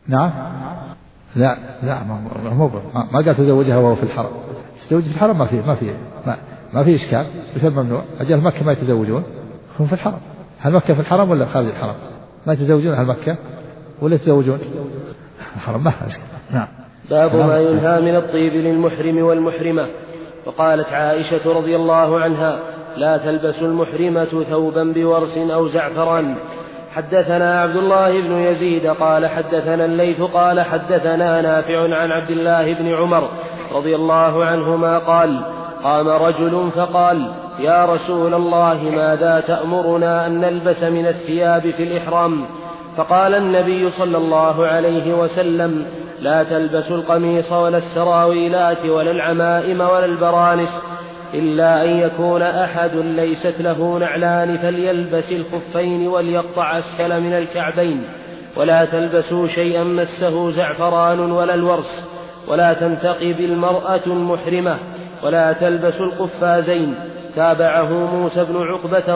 نعم. لا ما قال تزوجها وهو في الحرم. تزوج في الحرم ما في إشكال، بس الممنوع. أجل مكة ما يتزوجون، هم في الحرم. هل مكة في الحرم ولا خارج الحرم؟ ما يتزوجون هل مكة ولا يتزوجون الحرم؟ ما إشكال. نعم. باب ما ينهى من الطيب للمحرم والمحرمة. وقالت عائشة رضي الله عنها: لا تلبس المحرمة ثوبا بورس أو زعفران. حدثنا عبد الله بن يزيد قال حدثنا الليث قال حدثنا نافع عن عبد الله بن عمر رضي الله عنهما قال: قام رجل فقال: يا رسول الله، ماذا تأمرنا أن نلبس من الثياب في الإحرام؟ فقال النبي صلى الله عليه وسلم: لا تلبسوا القميص ولا السراويلات ولا العمائم ولا البرانس، إلا أن يكون أحد ليست له نعلان فليلبس الخفين وليقطع أسفل من الكعبين، ولا تلبسوا شيئا مسه زعفران ولا الورس، ولا تنتقب المرأة المحرمة، ولا تلبسوا القفازين. تابعه موسى بن عقبة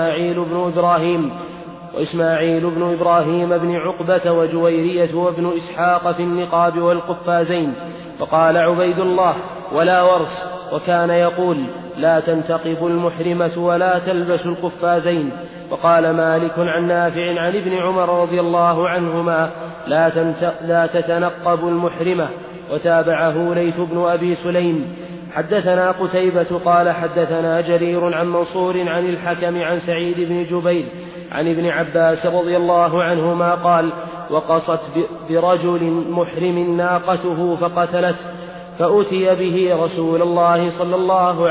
وإسماعيل بن إبراهيم بن عقبة وجويرية وابن إسحاق في النقاب والقفازين. فقال عبيد الله: ولا ورس. وكان يقول: لا تنتقب المحرمة ولا تلبس القفازين. وقال مالك عن نافع عن ابن عمر رضي الله عنهما: لا تتنقب المحرمة. وتابعه ليث بن أبي سليم. حدثنا قتيبة قال حدثنا جرير عن منصور عن الحكم عن سعيد بن جبير عن ابن عباس رضي الله عنهما قال: وقصت برجل محرم ناقته فقتلته، فأتي به رسول الله صلى الله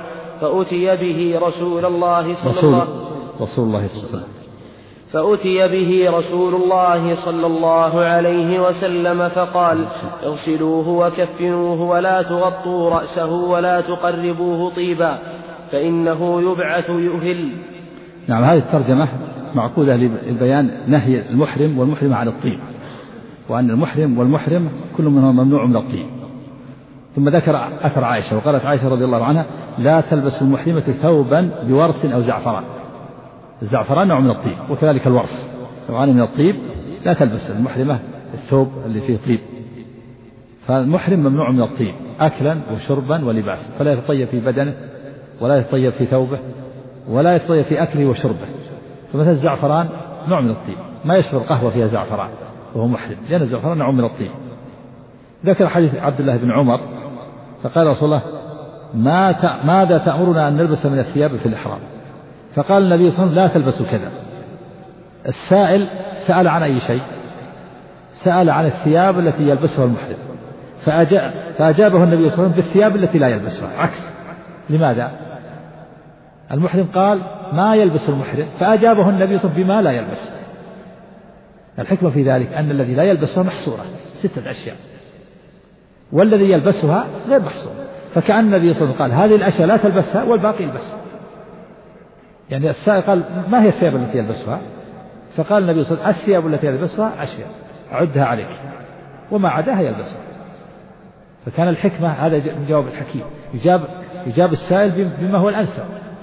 عليه وسلم فقال: اغسلوه وكفنوه ولا تغطوا رأسه ولا تقربوه طيبا، فإنه يبعث يؤهل. نعم. هذه الترجمة معقودة للبيان نهي المحرم والمحرمة عن الطيب، وأن المحرم والمحرم كل منهم ممنوع من الطيب. ثم ذكر أثر عائشة، وقالت عائشة رضي الله عنها: لا تلبس المحرمة ثوبا بورس أو زعفران. الزعفران نوع من الطيب، وكذلك الورس نوعان من الطيب. لا تلبس المحرمة الثوب اللي فيه طيب. فالمحرم ممنوع من الطيب أكلا وشربا ولباسا، فلا يتطيب في بدنه ولا يتطيب في ثوبه ولا يتطيب في أكله وشربه. فمثل الزعفران نوع من الطيب، ما يشرب قهوة فيها زعفران وهو محرم، لأن الزعفران نوع من الطيب. ذكر حديث عبد الله بن عمر فقال رسول الله: ماذا تأمرنا أن نلبس من الثياب في الإحرام؟ فقال النبي صلى الله عليه وسلم: لا تلبسوا كذا. السائل سأل عن أي شيء؟ سأل عن الثياب التي يلبسها المحرم، فأجابه النبي صلى الله عليه وسلم بالثياب التي لا يلبسها، عكس. لماذا؟ المحرم قال: ما يلبس المحرم، فأجابه النبي صلى الله عليه وسلم بما لا يلبس. الحكمة في ذلك أن الذي لا يلبسها محصورة 6 أشياء، والذي يلبسها غير محصور. فكأن النبي صلى الله عليه وسلم قال: هذه الأشياء لا تلبسها والباقي يلبسها. يعني السائل قال: ما هي الثياب التي يلبسها؟ فقال النبي صلى الله عليه وسلم: الثياب التي يلبسها أشياء عدها عليك، وما عداها يلبسها. فكان الحكمة، هذا من جواب الحكيم، يجاب السائل بما هو الأنسب.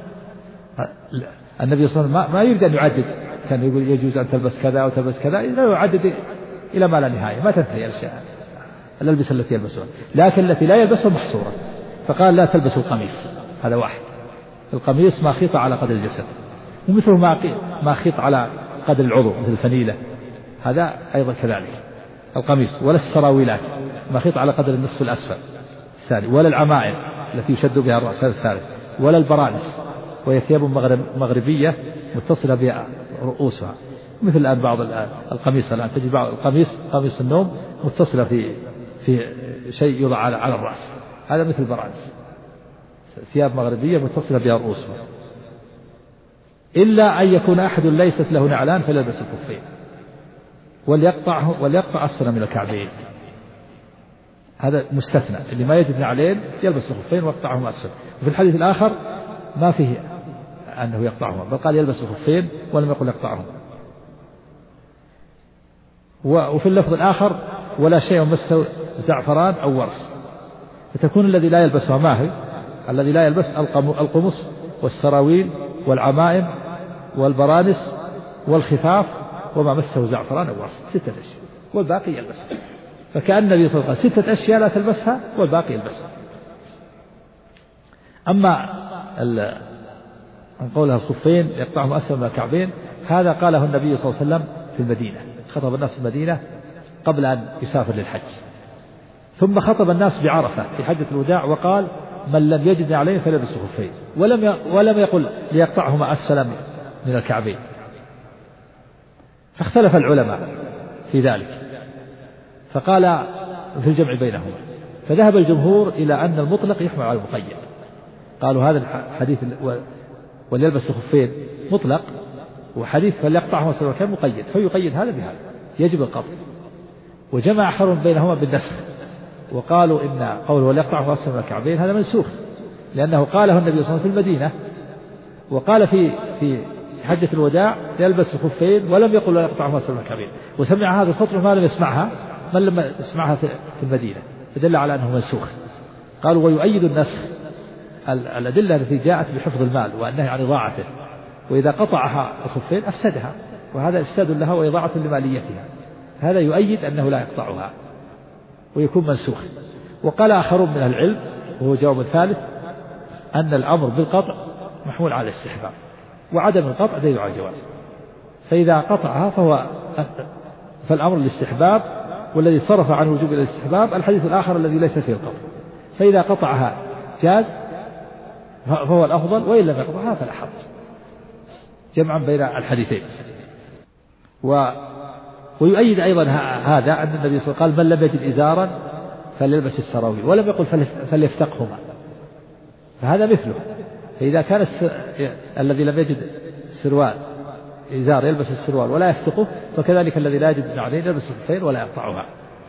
النبي صلى الله عليه وسلم ما يريد أن يعدد، كان يقول يجوز أن تلبس كذا أو تلبس كذا، لا يعدد إلى ما لا نهاية، ما تنتهي الأشياء الألبسة التي يلبسها، لكن التي لا يلبسها محصورة. فقال: لا تلبسوا القميص، هذا واحد. القميص ما خيط على قدر الجسد، ومثله ما خيط على قدر العضو مثل الفنيلة، هذا أيضا كذلك القميص. ولا السراويلات ما خيط على قدر النصف الأسفل الثاني، ولا العمائم التي يشد بها الرأس هذا الثالث، ولا البرانس، وهي ثياب مغربية متصلة بها رؤوسها، مثل الآن بعض القميص، الآن تجد بعض قميص النوم متصلة في شيء يوضع على الرأس، هذا مثل البرانس، ثياب مغربية متصلة بها رؤوسها. إلا أن يكون أحد ليست له نعلان فليلبس الخفين وليقطع أسفل من الكعبين، هذا مستثنى. اللي ما يجد نعلين يلبس الخفين ويقطعهما أسفل. وفي الحديث الآخر ما فيه أنه يقطعهما، بل قال يلبس الخفين ولم يقل يقطعهما. وفي اللفظ الآخر: ولا شيء مسه زعفران أو ورس. فتكون الذي لا يلبسها ما هي؟ الذي لا يلبس القمص والسراويل والعمائم والبرانس والخفاف وما مسه زعفران أو ورس، 6 أشياء. والباقي يلبسها. فكأن النبي صلى الله عليه وسلم 6 أشياء لا تلبسها والباقي يلبسها. أما قولها الخفين يقطعهم أسفل من الكعبين، هذا قاله النبي صلى الله عليه وسلم في المدينة، خطب الناس في المدينة قبل أن يسافر للحج، ثم خطب الناس بعرفة في حجة الوداع وقال من لم يجد عليه فليلبس الخفين، ولم يقل ليقطعهما أسفل من الكعبين. فاختلف العلماء في ذلك، فقال في الجمع بينهما، فذهب الجمهور إلى أن المطلق يحمل على المقيد. قالوا هذا الحديث وليلبس الخفين مطلق، وحديث فليقطعهما أسفل الكعبين مقيد، فيقيد هذا بهذا يجب القطع. وجمع آخرون بينهما بالنسخ، وقالوا إن قوله وليقطعهما أسفل الكعبين هذا منسوخ، لأنه قاله النبي صلى الله عليه وسلم في المدينة، وقال في حجة الوداع يلبس الخفين ولم يقل ويقطعهما أسفل الكعبين، وسمع هذا الخطبة ما لم يسمعها من لم يسمعها في المدينة، فدل على أنه منسوخ. قالوا ويؤيد النسخ الأدلة التي جاءت بحفظ المال والنهي عن إضاعته، وإذا قطعها الخفين أفسدها، وهذا إفساد لها وإضاعة لماليتها، هذا يؤيد أنه لا يقطعها ويكون منسوخ. وقال آخرون من أهل العلم وهو جواب ثالث أن الأمر بالقطع محمول على الاستحباب، وعدم القطع دليل على الجواز، فإذا قطعها فالأمر الاستحباب، والذي صرف عن الوجوب إلى الاستحباب الحديث الآخر الذي ليس فيه القطع، فإذا قطعها جاز فهو الأفضل، وإن لم يقطعها فلا حرج، جمعا بين الحديثين. ويؤيد أيضا هذا أن النبي صلى الله عليه وسلم قال من لم يجد إزارا فليلبس السراويل، ولم يقل فليفتقهما، فهذا مثله. فإذا كان الذي لم يجد سروال إزار يلبس السروال ولا يفتقه، فكذلك الذي لا يجد نعلين يلبس الخفين ولا يقطعها.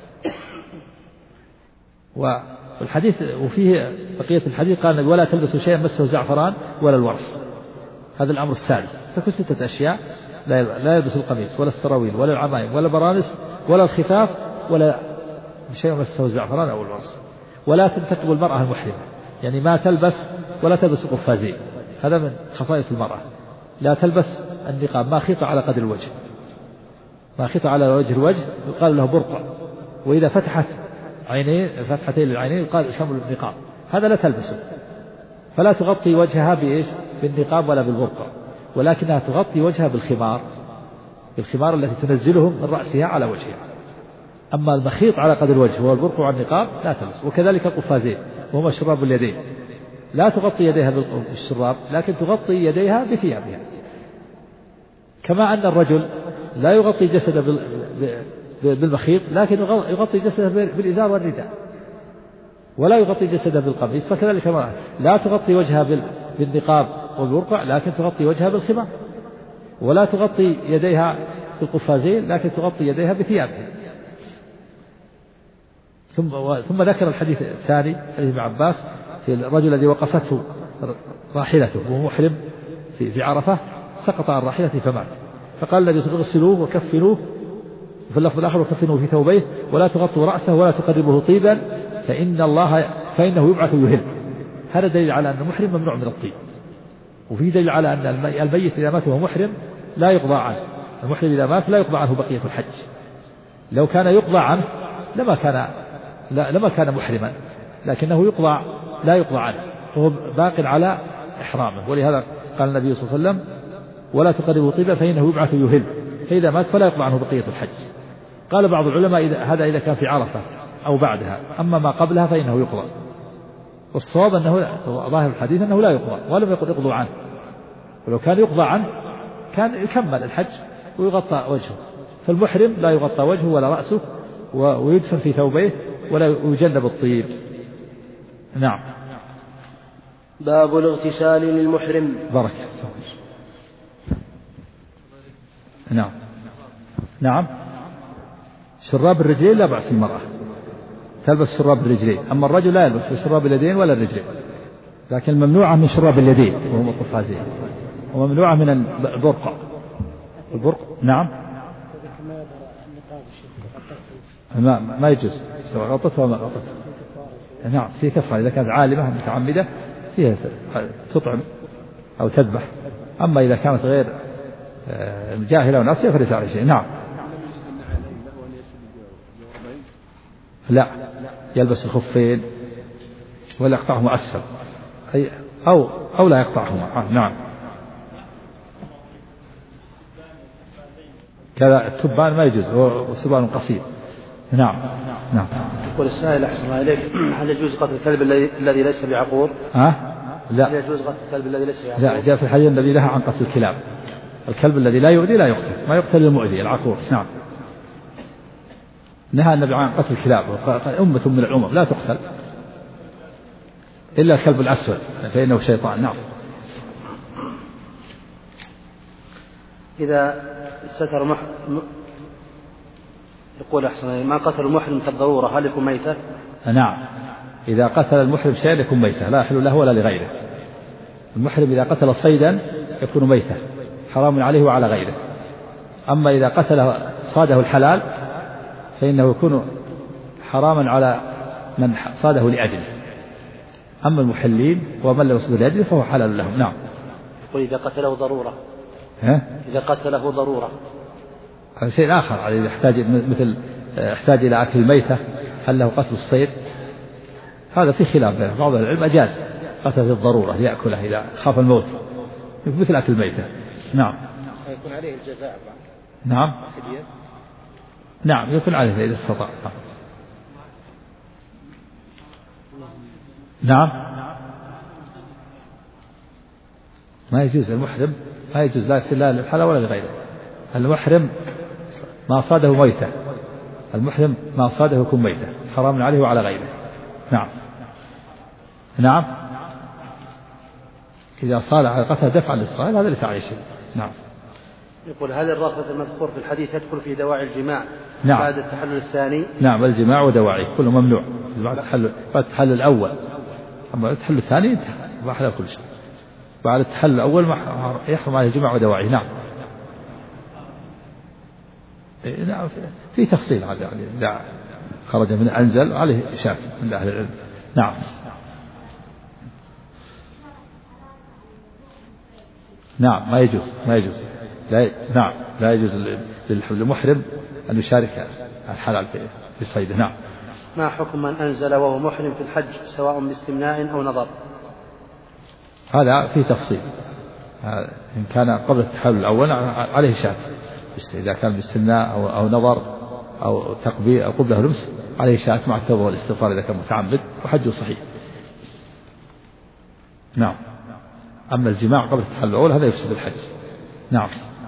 والحديث وفيه بقية الحديث قال النبي ولا تلبسوا شيئا مسه زعفران ولا الورس، هذا الأمر السادس. فكل 6 أشياء لا يلبس القميص ولا السراويل ولا العمائم ولا البرانس ولا الخفاف ولا شيء مسه الزعفران أو الورس. ولا تنتقب المرأة المحرمة، يعني ما تلبس ولا تلبس القفازين، هذا من خصائص المرأة. لا تلبس النقاب ما خيط على قدر الوجه، ما خيط على وجه الوجه يقال له برقع، وإذا فتحت فتحتين للعينين يقال شمل النقاب، هذا لا تلبسه. فلا تغطي وجهها بالنقاب ولا بالبرقع، ولكنها تغطي وجهها بالخمار التي تنزله من رأسها على وجهها. أما المخيط على قدر الوجه والبرقع والنقاب لا تلبس. وكذلك القفازين وهما شراب اليدين، لا تغطي يديها بالشراب، لكن تغطي يديها بثيابها. كما أن الرجل لا يغطي جسده بالمخيط، لكن يغطي جسده بالإزار والرداء، ولا يغطي جسده بالقميص. فكذلك لا تغطي وجهها بالنقاب والبرقع، لكن تغطي وجهها بالخمار. ولا تغطي يديها بالقفازين، لكن تغطي يديها بثيابها. ثم ذكر الحديث الثاني حديث ابن عباس في الرجل الذي وقفته راحلته وهو محرم في عرفة، سقط عن راحلته فمات، فقال النبي صلى الله عليه وسلم اغسلوه وكفنوه، وفي اللفظ الآخر وكفنوه في ثوبيه ولا تغطوا رأسه ولا تقربوه طيبا فإنه يبعث يهل. هذا دليل على أن المحرم ممنوع من الطيب، وفي دليل على أن الميت إذا مات وهو محرم لا يقضى عنه، المحرم إذا مات لا يقضى عنه بقية الحج. لو كان يقضى عنه لما كان محرما، لكنه لا يقضى عنه، وهو باق على إحرامه. ولهذا قال النبي صلى الله عليه وسلم ولا تقربوا طيبا فإنه يبعث يهل، فإذا مات فلا يقضى عنه بقية الحج. قال بعض العلماء هذا إذا كان في عرفة أو بعدها، أما ما قبلها فإنه يقضى. والصواب أنه ظاهر الحديث أنه لا يقضى، ولم يقل اقضوا عنه، ولو كان يقضى عنه كان يكمل الحج ويغطى وجهه. فالمحرم لا يغطى وجهه ولا رأسه، ويدفن في ثوبيه ولا يجنب الطيب. نعم. باب الاغتسال للمحرم. بركة. نعم. شراب الرجلين لا بأس المرأة تلبس شراب الرجلين، أما الرجل لا يلبس شراب اليدين ولا الرجلين، لكن ممنوعة من شراب اليدين وهم القفازين، وممنوعة من البرقع. نعم. ما يجوز سواء غطته وما غطته. نعم في كفارة إذا كانت عالمة متعمدة فيها تطعم أو تذبح، أما إذا كانت غير جاهلة وناسية فليس عليه شيء. نعم. لا، يلبس الخفين ولا يقطعهما أسفل أو لا يقطعهما. نعم. كذا التبان ما يجوز، وسبان قصير. نعم. نعم. يقول السائل أحسن الله إليك: هل يجوز قتل الكلب الذي ليس بعقور؟ لا. هل يجوز قتل الكلب الذي ليس بعقور؟ لا، جاء في الحديث الذي نهى عن قتل الكلاب. الكلب الذي لا يؤذي لا يقتل، ما يقتل المؤذي العقور. نعم. نهى النبي عن قتل الكلاب، وقال أمة من الأمم لا تقتل إلا الكلب الأسود فإنه شيطان. نعم. إذا ستر يقول أحسن: ما قتل المحرم كالضرورة هل يكون ميتة؟ نعم. إذا قتل المحرم شيئا يكون ميتة، لا يحل له ولا لغيره. المحرم إذا قتل صيدا يكون ميتة، حرام عليه وعلى غيره. أما إذا قتل صاده الحلال فإنه يكون حراما على من صاده لأجله. أما المحلين ومن لم يصده لأجله فهو حلال لهم. نعم. وإذا قتله ضرورة؟ إذا قتله ضرورة هذا شيء آخر، يحتاج مثل يحتاج إلى أكل الميتة، هل له قتل الصيد؟ هذا في خلاف بين بعض العلم، أجاز قتل الضرورة يأكله إذا خاف الموت مثل أكل الميتة. نعم. يكون عليه الجزاء. نعم. نعم يكون عليه إذا استطاع. نعم. ما يجوز المحرم، ما يجوز لا للحلال ولا لغيره. المحرم ما صاده ميتة، المحرم ما صاده يكون ميتة، حرام عليه وعلى غيره. نعم. نعم. إذا صاد على قتل دفعا للصائل هذا ليس عليه شيء. نعم. يقول: هل الرافض المذكور في الحديث يدخل في دواعي الجماع؟ نعم. بعد التحلل الثاني؟ نعم، الجماع ودواعيه كله ممنوع بعد التحلل الأول. أما التحلل الثاني ما حل كل شيء. بعد التحلل الأول يحرم عليه الجماع ودواعيه. نعم. نعم في تفصيل هذا، يعني إذا خرج من أنزل عليه شاك من أهل العلم. نعم. نعم ما يجوز نعم لا يجوز للمحرم أن يشارك الحلال في صيده. نعم. ما حكم من أنزل وهو محرم في الحج سواء باستمناء أو نظر؟ هذا فيه تفصيل. إن كان قبل التحلل الأول عليه شاك، إذا كان باستمناء أو نظر أو تقبيل أو قبله لمس عليه شاك مع التوبة والاستغفار إذا كان متعمد، وحجه صحيح. نعم. أما الجماع قبل التحلل الأول هذا يفسد الحج. نعم.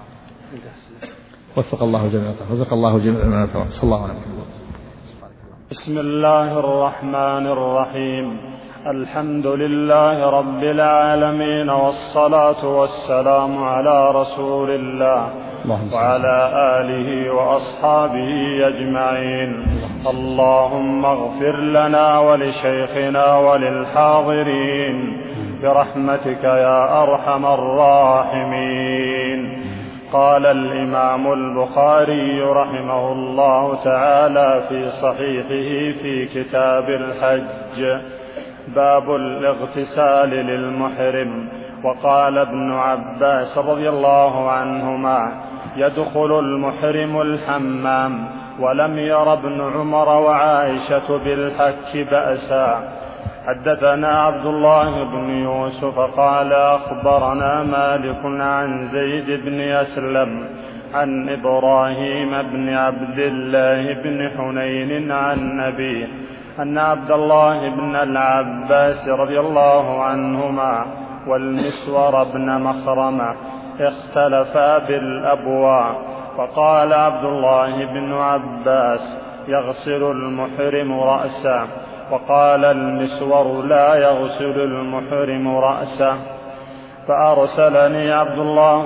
وفق الله جميعا، رزق الله جميعا، صلى الله عليه وسلم. بسم الله الرحمن الرحيم. الحمد لله رب العالمين، والصلاة والسلام على رسول الله وعلى آله وأصحابه أجمعين. اللهم اغفر لنا ولشيخنا وللحاضرين برحمتك يا أرحم الراحمين. قال الإمام البخاري رحمه الله تعالى في صحيحه في كتاب الحج: باب الاغتسال للمحرم. وقال ابن عباس رضي الله عنهما: يدخل المحرم الحمام، ولم ير ابن عمر وعائشة بالحك بأسا. حدثنا عبد الله بن يوسف قال أخبرنا مالك عن زيد بن أسلم عن إبراهيم بن عبد الله بن حنين عن أبيه أن عبد الله بن العباس رضي الله عنهما والمسور بن مخرمة اختلفا بالأبواء، فقال عبد الله بن عباس: يغسل المحرم رأسه، وقال المسور: لا يغسل المحرم رأسه. فأرسلني عبد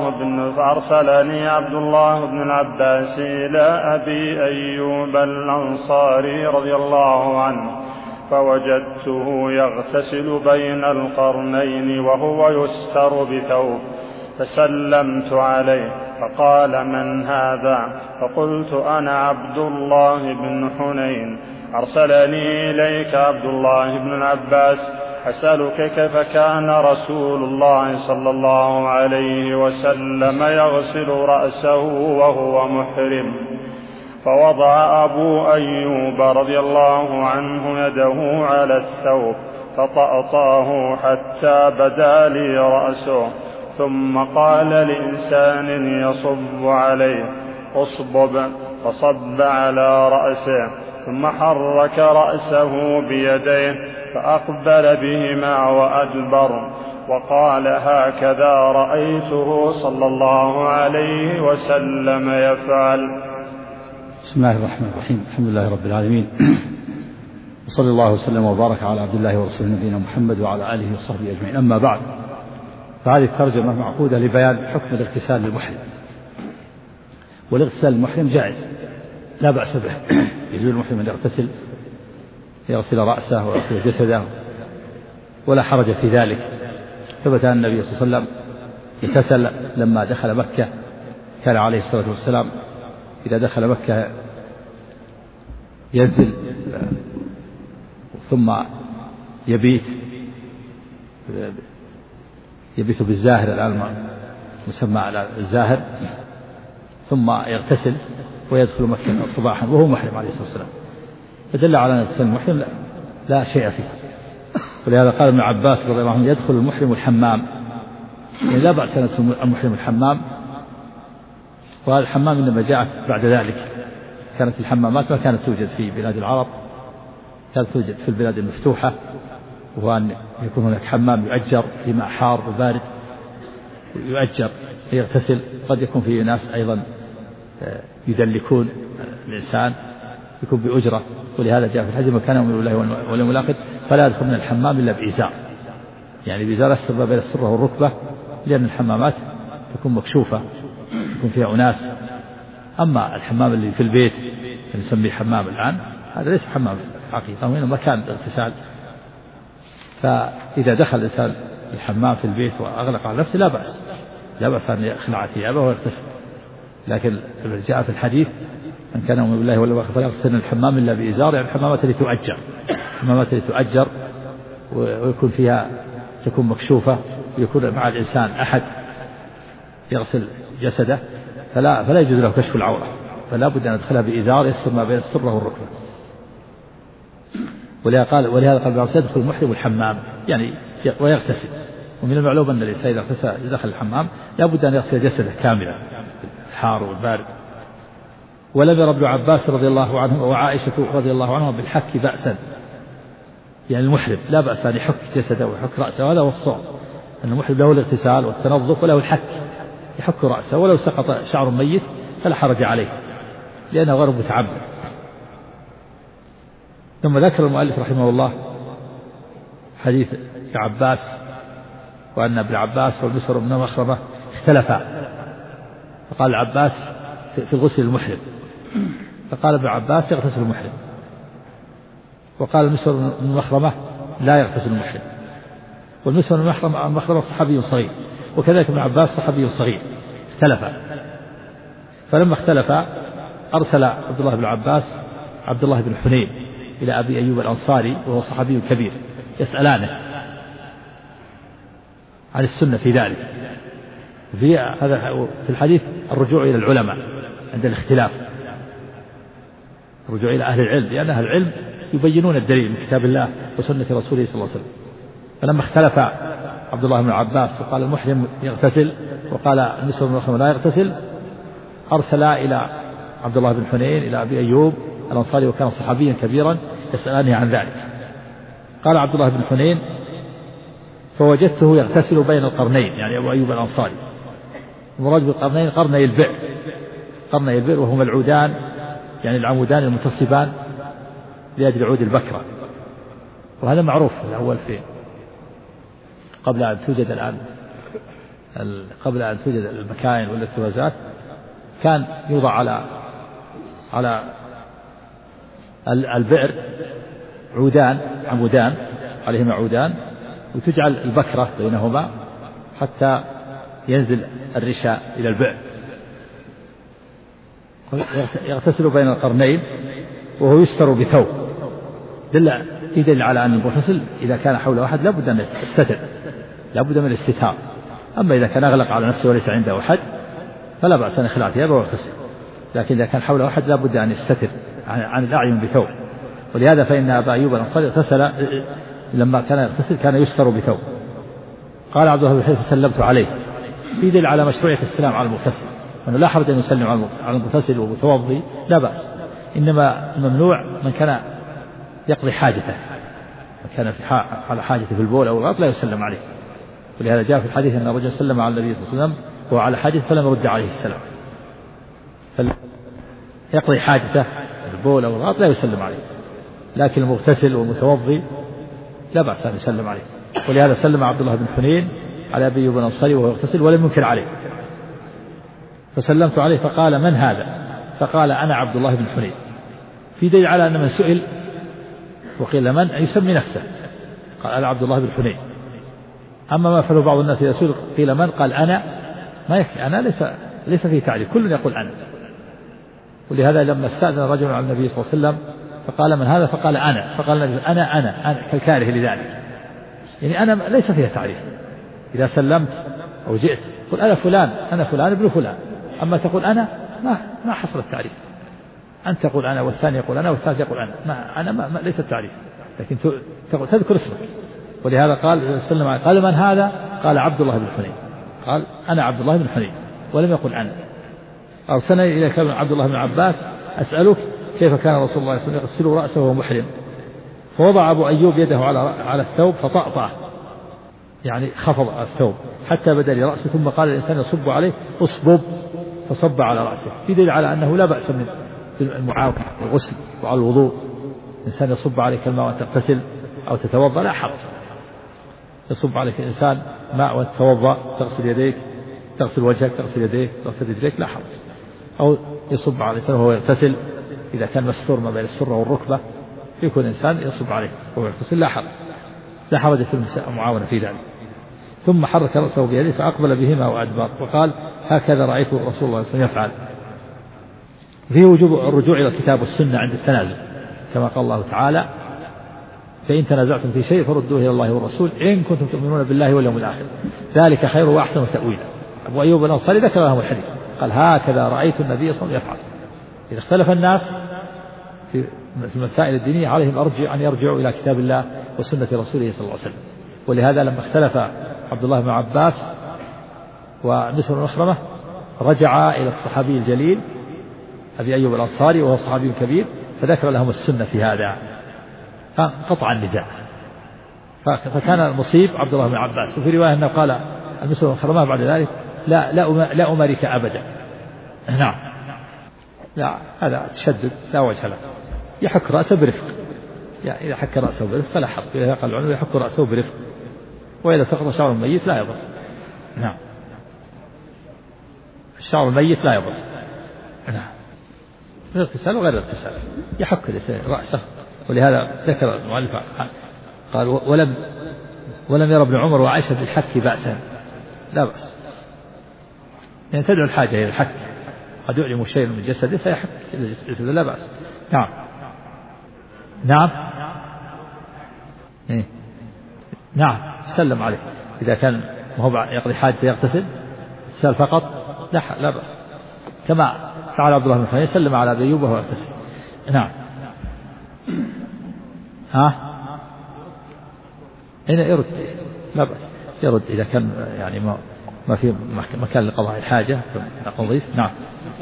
الله بن العباس إلى أبي أيوب الأنصاري رضي الله عنه، فوجدته يغتسل بين القرنين وهو يستر بثوب، فسلمت عليه فقال: من هذا؟ فقلت: أنا عبد الله بن حنين، أرسلني إليك عبد الله بن العباس أسألك كيف كان رسول الله صلى الله عليه وسلم يغسل رأسه وهو محرم؟ فوضع أبو أيوب رضي الله عنه يده على الثوب فطأطاه حتى بدا لي رأسه، ثم قال لإنسان يصب عليه: اصبب، فصب على رأسه، ثم حرك رأسه بيديه فأقبل بهما وأدبر، وقال: هكذا رأيته صلى الله عليه وسلم يفعل. بسم الله الرحمن الرحيم. الحمد لله رب العالمين، وصلى الله وسلم وبارك على عبد الله ورسوله نبينا محمد وعلى آله وصحبه أجمعين. أما بعد، فهذه الترجمة معقودة لبيان حكم الاغتسال للمحرم. والاغتسال للمحرم جائز لا بأس به، يجوز المحرم أن يغسل رأسه ويغسل جسده ولا حرج في ذلك. ثبت أن النبي صلى الله عليه وسلم اغتسل لما دخل مكة، كان عليه الصلاة والسلام إذا دخل مكة ينزل ثم يبيت بالزاهر، الآن مسمى على الزاهر، ثم يغتسل ويدخل مكة صباحا وهو محرم عليه الصلاة والسلام، فدل على أن اغتسال المحرم لا شيء فيه. ولهذا قال ابن عباس رضي الله عنه: يدخل المحرم الحمام، يعني لا بأس أن يدخل المحرم الحمام. وهذا الحمام إنما جاء بعد ذلك، كانت الحمامات ما كانت توجد في بلاد العرب، كانت توجد في البلاد المفتوحة، وهو أن يكون هناك حمام يؤجر في ماء حار وبارد، يؤجر يغتسل. قد يكون فيه ناس أيضا يدلكون الإنسان، يكون بأجرة. ولهذا جاء في الحديث: من كان يؤمن بالله واليوم الآخر فلا يدخل من الحمام إلا بإزار، يعني بإزار يستر ما بين السرة والركبة، لأن الحمامات تكون مكشوفة، يكون فيها أناس. أما الحمام اللي في البيت نسميه حمام الآن، هذا ليس حمام حقيقة، وإنه مكان اغتسال. فإذا دخل الإنسان الحمام في البيت وأغلق على نفسه لا بأس أن يخلع ثيابه ويغتسل. لكن جاء في الحديث: من كان يؤمن بالله واليوم الآخر فلا يغتسل الحمام إلا بإزار، يعني الحمامات اللي تؤجر ويكون فيها تكون مكشوفة، ويكون مع الإنسان أحد يغسل جسده، فلا يجوز له كشف العورة، فلا بد أن يدخلها بإزار يستر ما بين السرة والركبة. ولهذا قال يدخل المحرم الحمام، يعني ويغتسل. ومن المعلوم أن الإنسان إذا دخل الحمام لا بد أن يغسل جسده كاملا، الحار والبارد. ولم ير ابن عباس رضي الله عنه وعائشة رضي الله عنها بالحك بأسا، يعني المحرم لا بأس أن يحك جسده ويحك رأسه. هذا هو الصواب، أن المحرم له الاغتسال والتنظف وله الحك، يحك رأسه، ولو سقط شعر ميت فلا حرج عليه لأنه غير متعمد. ثم ذكر المؤلف رحمه الله حديث ابن عباس، وأن ابن عباس والمسور بن مخرمة اختلفا، فقال العباس في غسل المحرم، فقال ابن عباس يغتسل المحرم، وقال المسور بن مخرمة لا يغتسل المحرم. والمسور بن مخرمة صحابي صغير، وكذلك ابن عباس صحابي صغير، اختلفا. فلما اختلفا أرسل عبد الله بن عباس عبد الله بن حنين إلى أبي أيوب الأنصاري وهو صحابي كبير يسألانه عن السنة في ذلك. في الحديث الرجوع إلى العلماء عند الاختلاف، الرجوع إلى أهل العلم، لأن أهل العلم يبينون الدليل من كتاب الله وسنة رسوله صلى الله عليه وسلم. فلما اختلف عبد الله بن عباس وقال المحرم يغتسل وقال المسور بن مخرمة لا يغتسل، أرسل إلى عبد الله بن حنين إلى أبي أيوب الأنصاري وكان صحابيا كبيرا يسألني عن ذلك. قال عبد الله بن حنين: فوجدته يغتسل بين القرنين، يعني أبو أيوب الأنصاري. المراد بالقرنين قرني البئر وهما العودان، يعني العمودان المتصبان لأجل عود البكرة. وهذا معروف الأول قبل أن توجد المكاين والاكتراثات، كان يوضع على البئر عمودان عليهما عودان، وتجعل البكرة بينهما حتى ينزل الرشاء إلى البئر. يغتسل بين القرنين وهو يستر بثوب، يدل على أن المغتسل إذا كان حوله أحد لا بد أن يستتر، لا بد من الاستتار. أما إذا كان أغلق على نفسه وليس عنده أحد فلا بأس أن يخلع ثيابه ويغتسل. لكن إذا كان حوله أحد لا بد أن يستتر عن الأعين بثوب. ولهذا فإن أبا أيوب الأنصاري اغتسل، لما كان يغتسل كان يستر بثوب. قال عبد الله بن حنين فسلمت عليه، في دليل على مشروعية السلام على المغتسل، أنه لا حرج أن يسلم على المغتسل ومتوضي، لا بأس، إنما الممنوع من كان يقضي حاجته، من كان على حاجته في البول أو الغائط لا يسلم عليه. ولهذا جاء في الحديث أن الرجل سلم على النبي صلى الله عليه وسلم وهو على حاجته فلم يرد عليه السلام. يقضي حاجته في البول أو الغائط لا يسلم عليه، لكن المغتسل والمتوضي لا بأس أن يسلم عليه. ولهذا سلم عبد الله بن حنين على أبي أيوب الأنصاري وهو يغتسل ولم ينكر عليه، فسلمت عليه فقال من هذا؟ فقال أنا عبد الله بن حنين. في دليل على أن من سئل وقيل من يسمي نفسه، قال أنا عبد الله بن حنين. أما ما فعله بعض الناس إذا سئل قيل من قال أنا، ما يكفي، أنا ليس فيه تعريف، كل يقول أنا. ولهذا لما استأذن رجل على النبي صلى الله عليه وسلم فقال من هذا؟ فقال أنا، فقال النبي أنا كالكاره لذلك، يعني أنا ليس فيها تعريف. إذا سلمت أو جئت قل أنا فلان، أنا فلان ابن فلان. أما تقول أنا ما حصل التعريف. أنت تقول أنا والثاني يقول أنا والثالث يقول أنا ما ليس التعريف، لكن تذكر اسمك. ولهذا قال سلم عليه قال من هذا؟ قال عبد الله بن حنين، قال أنا عبد الله بن حنين ولم يقل أنا. أرسلني إلى كلمة عبد الله بن عباس أسألك كيف كان رسول الله صلى الله عليه وسلم يغسل رأسه وهو محرم؟ فوضع أبو أيوب يده على الثوب فطأطأ، يعني خفض الثوب حتى بدا لرأسه، ثم قال الإنسان يصب عليه اصبب، فصب على رأسه. في دليل على أنه لا بأس من المعاونة والغسل وعلى الوضوء، الإنسان يصب عليك الماء وأن تغتسل أو تتوضأ لا حرج. يصب عليك الإنسان ماء وأن تتوضأ، تغسل يديك، تغسل وجهك، تغسل يديك، تغسل رجليك، لا حرج. أو يصب على الإنسان وهو يغتسل، إذا كان مستور ما بين السرة والركبة يكون الإنسان يصب عليه وهو يغتسل، لا حرج في المعاونة في ذلك. ثم حرك رأسه بيده فأقبل بهما وأدبر، وقال هكذا رأيت رسول الله صلى الله عليه وسلم يفعل. في وجوب الرجوع إلى الكتاب والسنة عند التنازع، كما قال الله تعالى فإن تنازعتم في شيء فردوه إلى الله والرسول إن كنتم تؤمنون بالله واليوم الآخر ذلك خير وأحسن تأويلا. أبو أيوب الأنصاري ذكر لهم الحديث، قال هكذا رأيت النبي صلى الله عليه وسلم يفعل. إذا اختلف الناس في المسائل الدينية عليهم أن يرجعوا إلى كتاب الله وسنة رسوله صلى الله عليه وسلم. ولهذا لما اختلف عبد الله بن عباس ومسر بن مخرمة رجع إلى الصحابي الجليل أبي أيوب الأنصاري وهو صحابي كبير، فذكر لهم السنة في هذا فقطع النزاع. فكان المصيب عبد الله بن عباس. وفي رواية أنه قال المسر بن مخرمة بعد ذلك لا أمرك أبدا. نعم، لا هذا تشدد لا وجه له. يحك رأسه برفق، يعني إذا حك رأسه برفق فلا حرج. إذا قال العلماء يحك رأسه برفق، وإذا سقط شعر الميت لا يضر. نعم، الشعر الميت لا يضر. نعم، الاغتسال وغير الاغتسال يحك رأسه. ولهذا ذكر المؤلف قال ولم ير ابن عمر وعائشة بالحك بأسا، لا بأس، يعني تدعو الحاجة إلى الحك، قد يؤلم شيء من جسده فيحك جسده، لا بأس. نعم نعم إيه؟ نعم سلم عليه إذا كان وهو يقضي حاجته يغتسل سال فقط لا بأس، كما فعل عبد الله بن حنين سلم على أبي أيوب وهو يغتسل. نعم هنا يرد، لا بأس يرد إذا كان يعني ما في مكان لقضاء الحاجة نضيف. نعم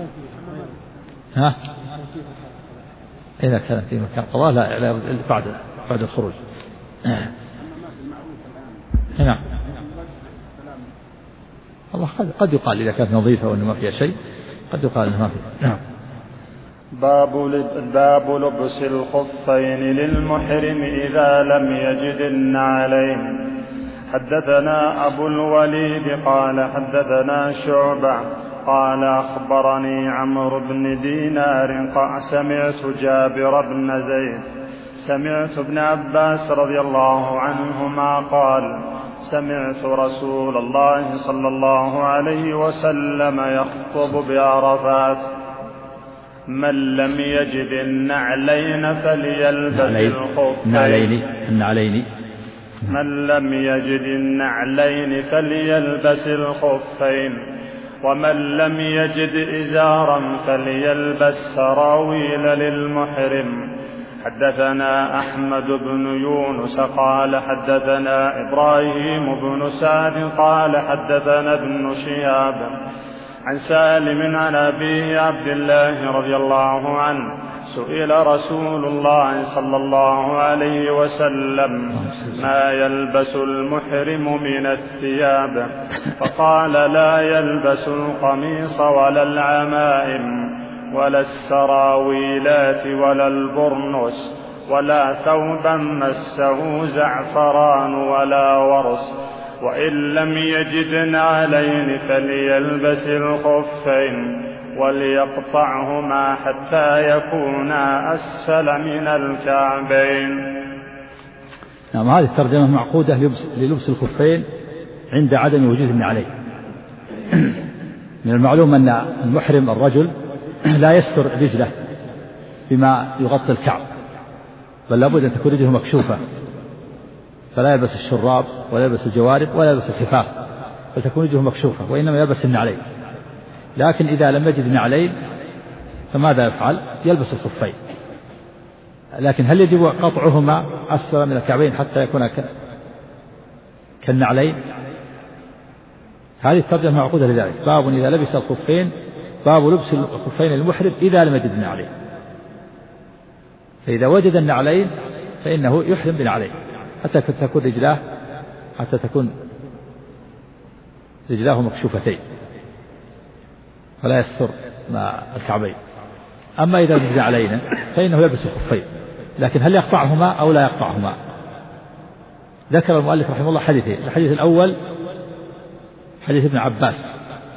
إذا كان في مكان قضاء لا يرد بعد الخروج. نعم الله قد يقال إذا كانت نظيفة وإنه ما فيها شيء، قد يقال إنه ما فيها. نعم. باب لبس الخفين للمحرم إذا لم يجد النعلين. حدثنا أبو الوليد قال حدثنا شعبة قال أخبرني عمرو بن دينار سمعت جابر بن زيد سمعت ابن عباس رضي الله عنهما قال سمعت رسول الله صلى الله عليه وسلم يخطب بعرفات من لم يجد النعلين فليلبس الخفين من لم يجد النعلين فليلبس الخفين ومن لم يجد إزارا فليلبس سراويل للمحرم. حدثنا أحمد بن يونس قال حدثنا إبراهيم بن سعد قال حدثنا ابن شهاب عن سالم عن أبيه عبد الله رضي الله عنه سئل رسول الله صلى الله عليه وسلم ما يلبس المحرم من الثياب؟ فقال لا يلبس القميص ولا العمائم ولا السراويلات ولا البرنس ولا ثوبا مسه زعفران ولا ورس، وإن لم يجد نعلين فليلبس الخفين وليقطعهما حتى يكونا أسفل من الكعبين. نعم، هذه الترجمة معقودة للبس الخفين عند عدم وجود النعلين. من المعلوم أن المحرم الرجل لا يستر رجله بما يغطي الكعب، بل لابد أن تكون رجله مكشوفة، فلا يلبس الشراب ولا يلبس الجوارب ولا يلبس الخفاف، بل تكون رجله مكشوفة، وإنما يلبس النعلين. لكن إذا لم يجد نعلين فماذا يفعل؟ يلبس الخفين. لكن هل يجب قطعهما أسفل من الكعبين حتى يكون كالنعلين؟ هذه الترجمة معقودة لذلك. باب إذا لبس الخفين، باب لبس الخفين المحرم إذا لم يجد النعلين. فإذا وجد النعلين فإنه يحرم بنعلين حتى تكون رجلاه مكشوفتين فلا يستر مع الكعبين. أما إذا وجد علينا فإنه يلبس الخفين، لكن هل يقطعهما أو لا يقطعهما؟ ذكر المؤلف رحمه الله حديثين. الحديث الأول حديث ابن عباس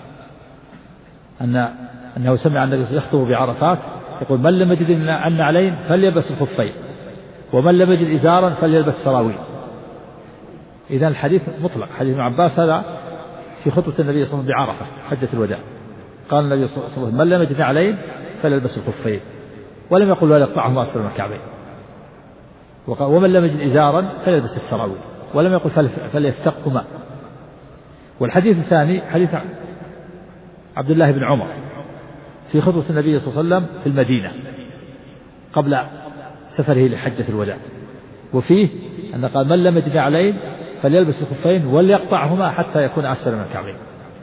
أنه سمع النبي يخطب بعرفات يقول من لم يجد النعلين فليلبس الخفين ومن لم يجد إزارا فليلبس سراويل. إذن الحديث مطلق. حديث ابن عباس هذا في خطبة النبي صلى الله عليه وسلم بعرفة حجة الوداع، قال النبي صلى الله عليه وسلم من لم يجد نعلين فليلبس الخفين، ولم يقل ولا يقطعهما أسفل من الكعبين، ومن لم يجد إزارا فليلبس السراويل، ولم يقل فليفتقهما. والحديث الثاني حديث عبد الله بن عمر في خطبة النبي صلى الله عليه وسلم في المدينة قبل سفره لحجة الوداع، وفيه أن قال من لم يجد نعلين فليلبس الخفين وليقطعهما حتى يكون أسفل من الكعبين.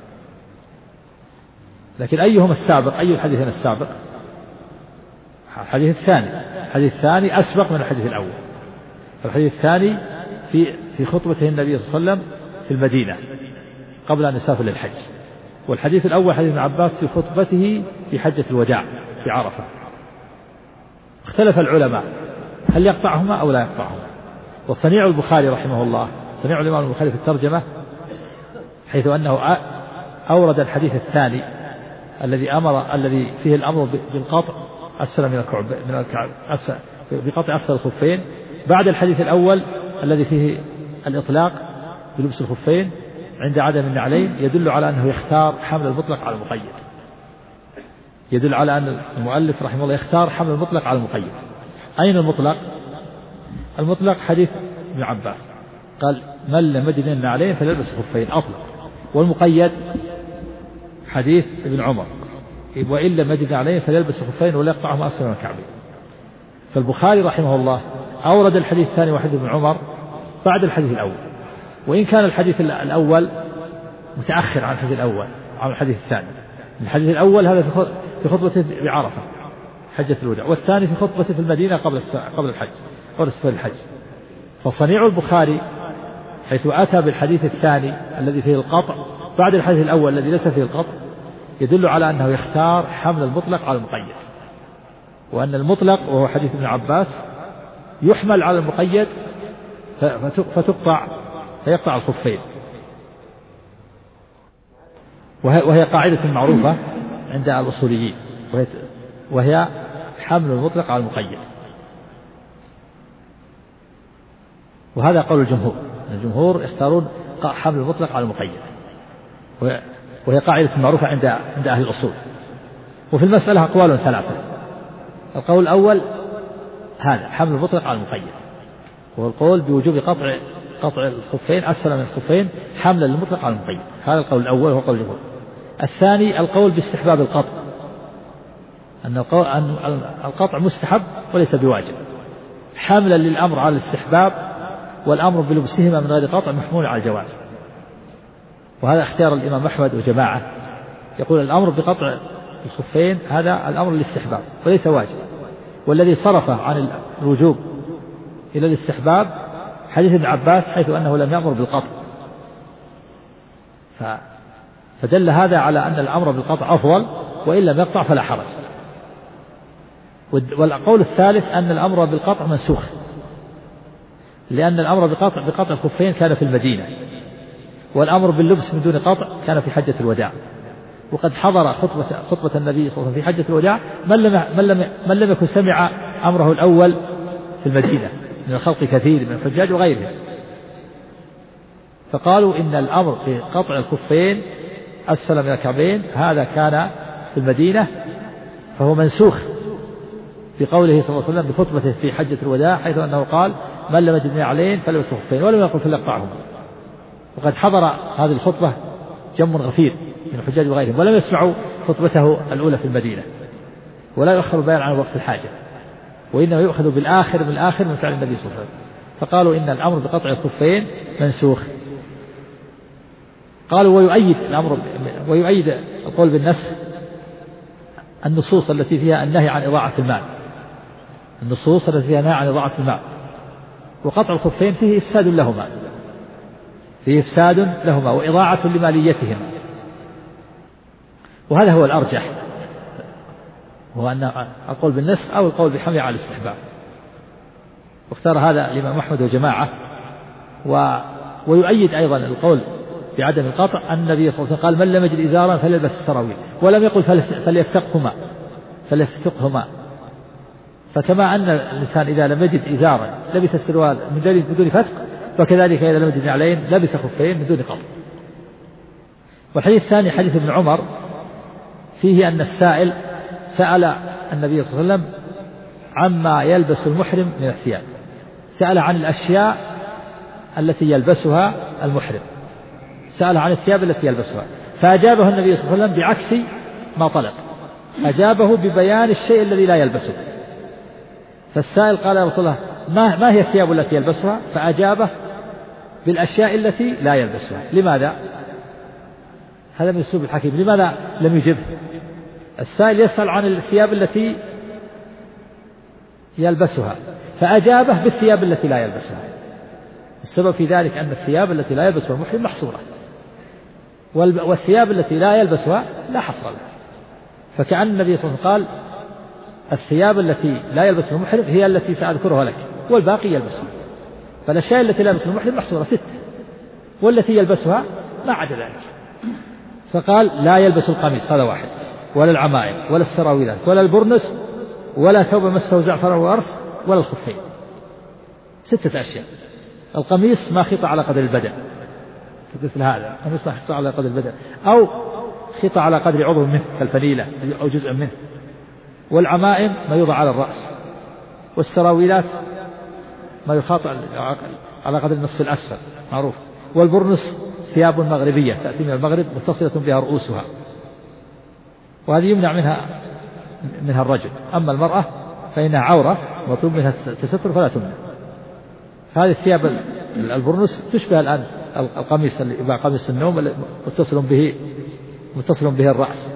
لكن أيهما السابق؟ أي الحديثين السابق؟ الحديث الثاني أسبق من الحديث الأول. الحديث الثاني في خطبته النبي صلى الله عليه وسلم في المدينة قبل أن يسافر للحج، والحديث الأول حديث ابن عباس في خطبته في حجة الوداع في عرفة. اختلف العلماء هل يقطعهما أو لا يقطعهما. وصنيع البخاري رحمه الله، صنيع الإمام البخاري في الترجمة، حيث أنه أورد الحديث الثاني الذي فيه الأمر بالقطع أسفل من الكعب بقطع أسفل الخفين بعد الحديث الأول الذي فيه الإطلاق بلبس الخفين عند عدم النعلين، يدل على أنه يختار حمل المطلق على المقيد. يدل على أن المؤلف رحمه الله يختار حمل المطلق على المقيد. أين المطلق؟ المطلق حديث ابن عباس قال من لم يجد النعلين فليلبس الخفين أطلق، والمقيد حديث ابن عمر وإن لم يجد النعلين فليلبس الخفين ولا يقطعهما أسفل من الكعبين. فالبخاري رحمه الله أورد الحديث الثاني وحديث ابن عمر بعد الحديث الأول، وإن كان الحديث الأول متأخر عن الحديث الأول عن الحديث الثاني. الحديث الأول هذا في خطبته بعرفة حجة الوداع، والثاني في خطبته في المدينة قبل الحج قبل سفر الحج. فصنيع البخاري حيث أتى بالحديث الثاني الذي فيه القطع بعد الحديث الأول الذي ليس فيه القطع يدل على أنه يختار حمل المطلق على المقيد، وأن المطلق وهو حديث ابن عباس يحمل على المقيد فيقطع الخفين. وهي قاعدة معروفة عند الأصوليين، وهي حمل المطلق على المقيد. وهذا قول الجمهور يختارون حمل المطلق على المقيد، وهي قاعدة معروفة عند أهل الأصول. وفي المسألة أقوال ثلاثة. القول الأول هذا حمل المطلق على المقيد، وهو القول بوجوب قطع الخفين أسفل من الخفين حملا للمطلق على المقيد. هذا القول الأول هو قول الجمهور. الثاني القول باستحباب القطع، أن القطع مستحب وليس بواجب، حاملا للأمر على الاستحباب، والأمر بلبسهما من غير قطع محمول على الجواز. وهذا اختيار الإمام أحمد وجماعة، يقول الأمر بقطع الخفين هذا الأمر للاستحباب وليس واجب، والذي صرف عن الوجوب إلى الاستحباب حديث ابن عباس حيث أنه لم يأمر بالقطع، فدل هذا على أن الأمر بالقطع أفضل، وإن لم يقطع فلا حرج. والقول الثالث أن الأمر بالقطع منسوخ، لأن الأمر بقطع الخفين كان في المدينة، والأمر باللبس من دون قطع كان في حجة الوداع، وقد حضر خطبة النبي صلى الله عليه وسلم في حجة الوداع من لم يكن سمع أمره الأول في المدينة من الخلق كثير من الحجاج وغيرهم، فقالوا إن الأمر بقطع الخفين أسفل من الكعبين هذا كان في المدينة، فهو منسوخ بقوله صلى الله عليه وسلم بخطبته في حجة الوداع حيث أنه قال من لم يجد عليه فليلبس خفين، ولم يقل فليقطعهما. وقد حضر هذه الخطبة جم غفير من الحجاج وغيرهم ولم يسمعوا خطبته الأولى في المدينة، ولا يؤخر البيان عن وقت الحاجة، وإنما يؤخذ بالآخر من الآخر من فعل النبي صلى الله عليه وسلم، فقالوا إن الأمر بقطع الخفين منسوخ. قالوا ويؤيد القول بالنسخ النصوص التي فيها النهي عن إضاعة المال، النصوص التي فيها النهي عن إضاعة المال، وقطع الخفين فيه إفساد لهما وإضاعة لماليتهما، وهذا هو الأرجح، هو أن القول بالنسخ أو القول بحمله على الاستحباب، واختار هذا الإمام أحمد وجماعة. ويؤيد أيضا القول بعدم القطع أن النبي صلى الله عليه وسلم قال من لم يجد إزارا فليلبس السراويل، ولم يقل فليفتقهما، فكما أن الإنسان إذا لم يجد إزارا لبس السروال من دون فتق، فكذلك إذا لم يجد نعلين لبس خفين من دون قطع. والحديث الثاني حديث ابن عمر فيه أن السائل سأل النبي صلى الله عليه وسلم عما يلبس المحرم من الثياب، سأل عن الأشياء التي يلبسها المحرم، سأل عن الثياب التي يلبسها، فأجابه النبي صلى الله عليه وسلم بعكس ما طلب، أجابه ببيان الشيء الذي لا يلبسه. فالسائل قال يا رسول الله ما هي الثياب التي يلبسها؟ فأجابه بالأشياء التي لا يلبسها. لماذا؟ هذا من أسلوب الحكيم، لماذا لم يجبه؟ السائل يسأل عن الثياب التي يلبسها، فأجابه بالثياب التي لا يلبسها. السبب في ذلك أن الثياب التي لا يلبسها المحرم محصورة، والثياب التي لا يلبسها لا حصر لها، فكأن النبي صلى الله عليه وسلم قال الثياب التي لا يلبسها المحرم هي التي سأذكرها لك، والباقي يلبسها. فالأشياء التي لا يلبسها المحرم محصورة 6، والتي يلبسها ما عدا ذلك. فقال لا يلبس القميص، هذا واحد، ولا العمائم، ولا السراويلات، ولا البرنس، ولا ثوب مسه زعفر وأرس، ولا الخفين. 6 أشياء. القميص ما خط على قدر البدن، مثل هذا القميص ما خط على قدر البدن، أو خط على قدر عضو منه كالفنيلة أو جزء منه. والعمائم ما يوضع على الرأس، والسراويلات ما يخاط على قدر النصف الأسفل معروف. والبرنس ثياب مغربية تأتي من المغرب متصلة بها رؤوسها، وهذه يمنع منها الرجل. أما المرأة فإنها عورة مطلوب منها التستر فلا تمنع. هذه الثياب البرنس تشبه الآن القميص اللي يباع قميص النوم متصل به الرأس.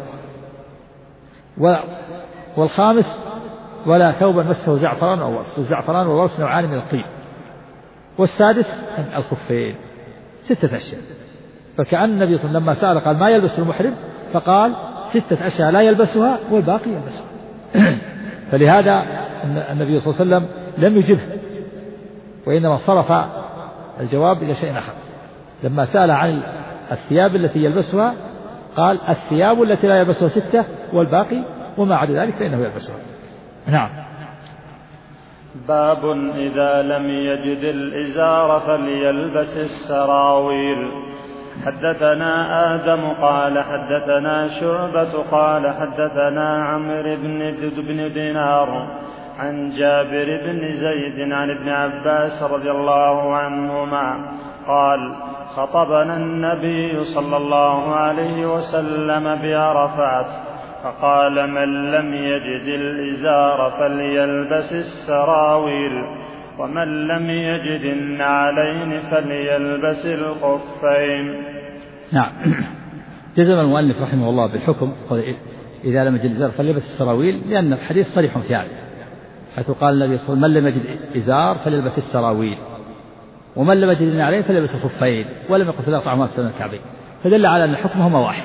والخامس ولا ثوبا مسه زعفران أو ورس، والزعفران والورس نوعان من الطين. والسادس الخفين. 6 أشياء. فكأن النبي صلى الله عليه وسلم لما سأل قال ما يلبس المحرم، فقال 6 أشياء لا يلبسها والباقي يلبسها. فلهذا النبي صلى الله عليه وسلم لم يجبه، وإنما صرف الجواب إلى شيء آخر. لما سأل عن الثياب التي يلبسها قال الثياب التي لا يلبسها 6 والباقي وما عدا ذلك فإنه يلبسها. نعم. باب إذا لم يجد الإزار فليلبس السراويل. حدثنا آدم قال حدثنا شعبة قال حدثنا عمرو بن دينار عن جابر بن زيد عن ابن عباس رضي الله عنهما قال: خطبنا النبي صلى الله عليه وسلم بعرفات فقال: من لم يجد الإزار فليلبس السراويل، ومن لم يجد النعلين فليلبس الخفين. نعم. جزم المؤلف رحمه الله بالحكم إذا لم يجد الإزار فليلبس السراويل، لأن الحديث صريح في هذا، حيث قال النبي صلى الله عليه وسلم: من لم يجد إزار فليلبس السراويل، ومن لم يجد النعلين فليلبس الخفين، ولم يقل فلا يقطع ما أسفل من الكعبين، فدل على أن حكمهما واحد.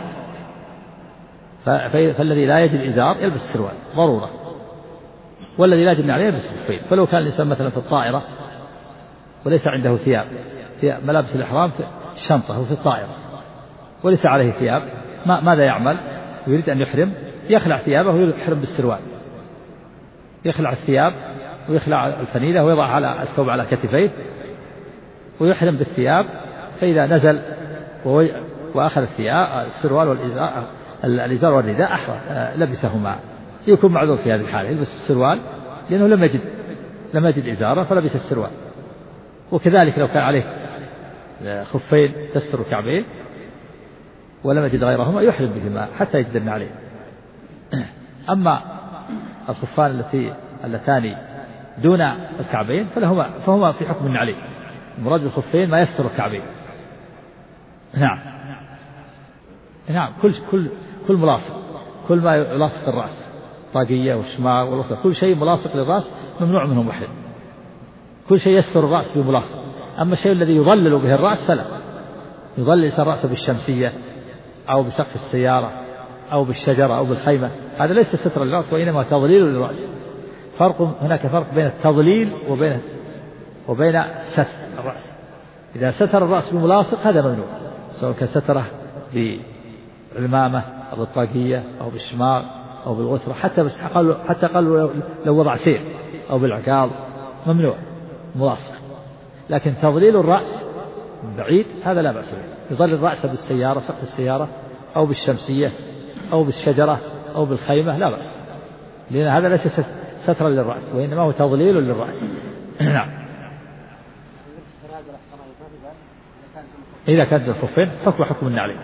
فالذي لا يجد الإزار يلبس السروال ضرورة، والذي لا يجد النعلين يلبس الخفين. فلو كان الإنسان مثلا في الطائرة وليس عنده ثياب ملابس الإحرام في الشنطة وفي الطائرة وليس عليه ثياب، ماذا يعمل؟ يريد أن يحرم، يخلع ثيابه ويحرم بالسروال، يخلع الثياب ويخلع الفنيلة ويضع على الثوب على كتفيه ويحرم بالثياب. فإذا نزل وأخذ الثياب السروال والإزار والرداء لبسهما، يكون معذور في هذه الحالة، يلبس السروال لأنه لم يجد إزارا فلبس السروال. وكذلك لو كان عليه خفين تستر الكعبين ولم يجد غيرهما يحرم بهما حتى يجد النعلين. أما الخفان اللتان دون الكعبين فهما في حكم النعلين. المراد بالخفين ما يستر الكعبين. نعم. كل ملاصق، كل ما يلاصق الرأس، طاقية والشماغ والوسط، كل شيء ملاصق للرأس ممنوع منه محرم. كل شيء يستر الرأس بملاصق. أما الشيء الذي يظلل به الرأس فلا، يظلل رأسه بالشمسية أو بسقف السيارة أو بالشجرة أو بالخيمة، هذا ليس ستر للرأس وإنما تضليل للرأس. هناك فرق بين التضليل وبين ستر الرأس. إذا ستر الرأس بملاصق هذا ممنوع، سواء كان ستره بالعمامة أو بالطاقية أو بالشماغ أو بالغترة، حتى قالوا لو وضع سيف أو بالعقال ممنوع ملاصق. لكن تضليل الرأس بعيد هذا لا بأس به، يضلل الرأس بالسيارة، سقف السيارة أو بالشمسية أو بالشجرة أو بالخيمة لا بأس، لأن هذا ليس سترا للرأس وإنما هو تضليل للرأس. نعم. إذا كانت الخفين حكم النعلين.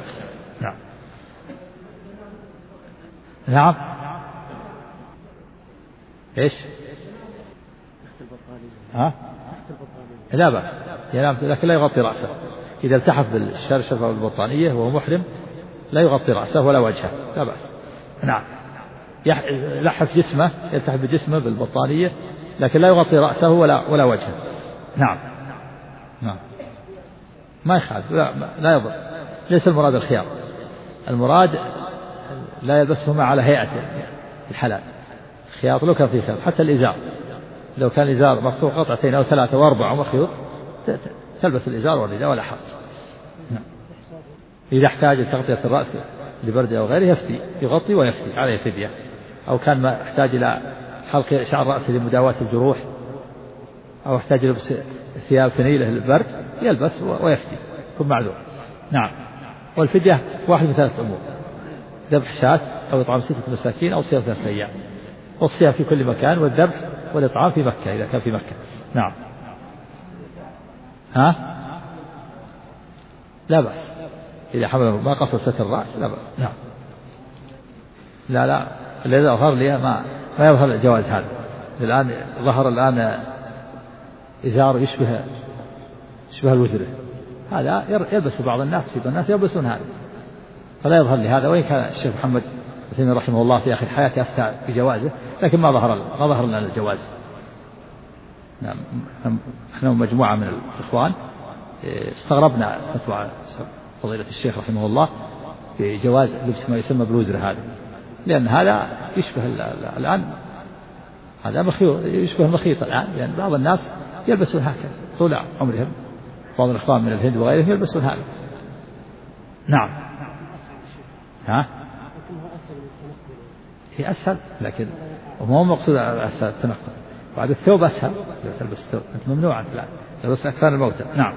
نعم. إيش؟ لا بأس، لكن لا يغطي رأسه. إذا التحف بالشرشفة أو البطانية وهو محرم لا يغطي رأسه ولا وجهه، لا بأس. نعم. يلحف جسمه، يلتحف بجسمه بالبطانية لكن لا يغطي رأسه ولا وجهه. نعم. ما يخالف، لا يضر. ليس المراد الخيار، المراد لا يلبسهما على هيئة الحلال. الخياط لو كان فيه خياط، حتى الإزار لو كان الإزار مقطوع قطعتين أو 3 أو 4 ومخيوط تلبس الإزار والرداء ولا حرج. إذا احتاج لتغطية الرأس لبرد أو غيره يغطي ويفتي عليه فدية، أو كان ما احتاج إلى حلق شعر رأسه لمداواة الجروح، أو احتاج لبس ثياب ثنيلة للبرد يلبس ويفتي، يكون معذور. نعم. والفدية واحد من 3 أمور: ذبح شاة أو إطعام 6 مساكين أو صيام 3 أيام، والصيام في كل مكان، والذبح والإطعام في مكة إذا كان في مكة. نعم. لا بأس إذا حمل ما قصد ستر الرأس لا بأس. نعم. لا الذي أظهر لي ما يظهر الجواز هذا. ظهر الآن إزار يشبه الوزرة، هذا يلبس بعض الناس، في الناس يلبسون هذا، فلا يظهر لي هذا. وإن كان الشيخ محمد بن رحمه الله في آخر حياته أفتى بجوازه، لكن ما ظهر لنا الجواز. نعم. نحن مجموعة من الإخوان استغربنا فتوى فضيلة الشيخ رحمه الله بجواز لبس ما يسمى بالوزر هذا، لأن هذا يشبه الآن، هذا يشبه المخيط الآن، لأن بعض الناس يلبسون هكذا طول عمرهم، بعض الإخوان من الهند وغيرهم يلبسون هذا. نعم. هي أسهل، لكن هو مقصود أسهل التنقل. بعد الثوب أسهل، تلبس الثوب أنت ممنوع أنت الآن لبس أكثر الموتى. نعم.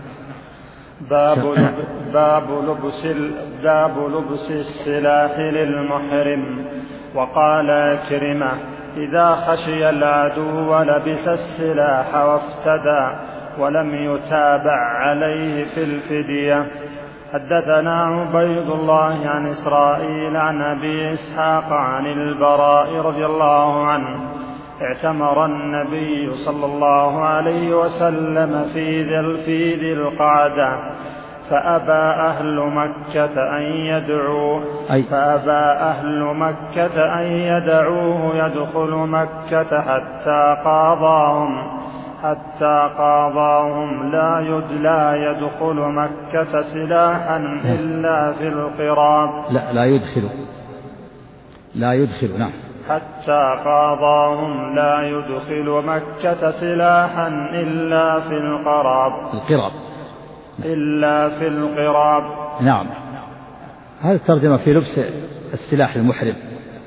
باب لبس السلاح للمحرم. وقال عكرمة: إذا خشي العدو لبس السلاح وافتدى، ولم يتابع عليه في الفدية. حدثنا عبيد الله عن إسرائيل عن أبي إسحاق عن البراء رضي الله عنه اعتمر النبي صلى الله عليه وسلم في ذي القعدة فأبى أهل مكة أن يدعوه يدخل مكة حتى قاضاهم لا يدخل مكة سلاحا إلا في القراب. لا يدخل نعم. حتى قاضاهم لا يدخل مكة سلاحا إلا في القراب. نعم. هذه الترجمة في لبس السلاح المحرم.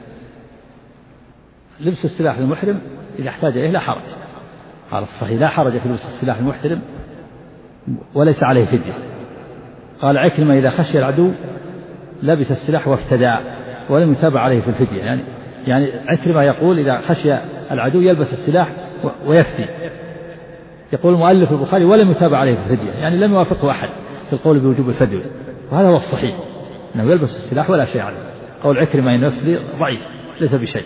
لبس السلاح المحرم إذا احتاج إليه لا حرج. قال الصحيح لا حرج في لبس السلاح المحرم وليس عليه فدية. قال عكرمة إذا خشي العدو لبس السلاح وافتدى ولم يتابع عليه في الفدية. يعني عكرمة يقول إذا خشي العدو يلبس السلاح ويفدي. يقول المؤلف البخاري ولم يتابع عليه في الفدية، يعني لم يوافقه أحد في القول بوجوب الفدية، وهذا هو الصحيح أنه يلبس السلاح ولا شيء عليه. قول عكرمة إنه يفدي ضعيف ليس بشيء.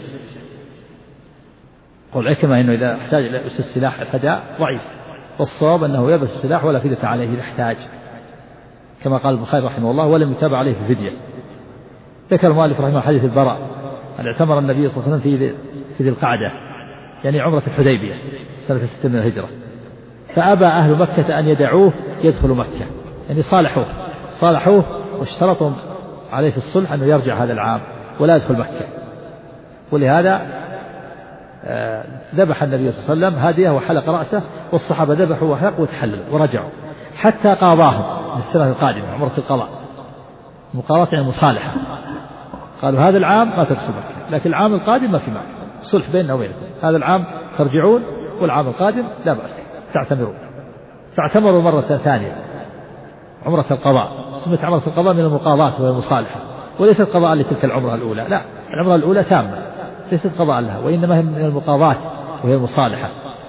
قول عكرمة إنه إذا احتاج إلى لبس السلاح الفداء ضعيف، والصواب أنه يلبس السلاح ولا فدية عليه إذا احتاج، كما قال البخاري رحمه الله ولم يتابع عليه في الفدية. ذكر المؤلف رحمه حديث البراء أن اعتمر النبي صلى الله عليه وسلم في ذي القعدة، يعني عمرة الحديبية سنة 6 من الهجرة، فأبى أهل مكة أن يدعوه يدخل مكة، يعني صالحوه واشترطوا عليه في الصلح أنه يرجع هذا العام ولا يدخل مكة. ولهذا ذبح النبي صلى الله عليه وسلم هديه وحلق رأسه، والصحابة ذبحوا وحلقوا وتحللوا ورجعوا حتى قاضاهم للسنة القادمة عمرة القضاء، مقاضاة يعني مصالحة. قالوا هذا العام ما تدخل مكة، لكن العام القادم ما في مكة، صلح بيننا وبينكم، هذا العام ترجعون والعام القادم لا بأس تعتمرون. فاعتمروا مرة ثانية عمرة القضاء. سمت عمرة القضاء من المقاضاة والمصالحة، وليست قضاء لتلك العمرة الأولى، لا، العمرة الأولى تامة ليست قضاء لها، وإنما هي من المقاضاة وهي المصالحة.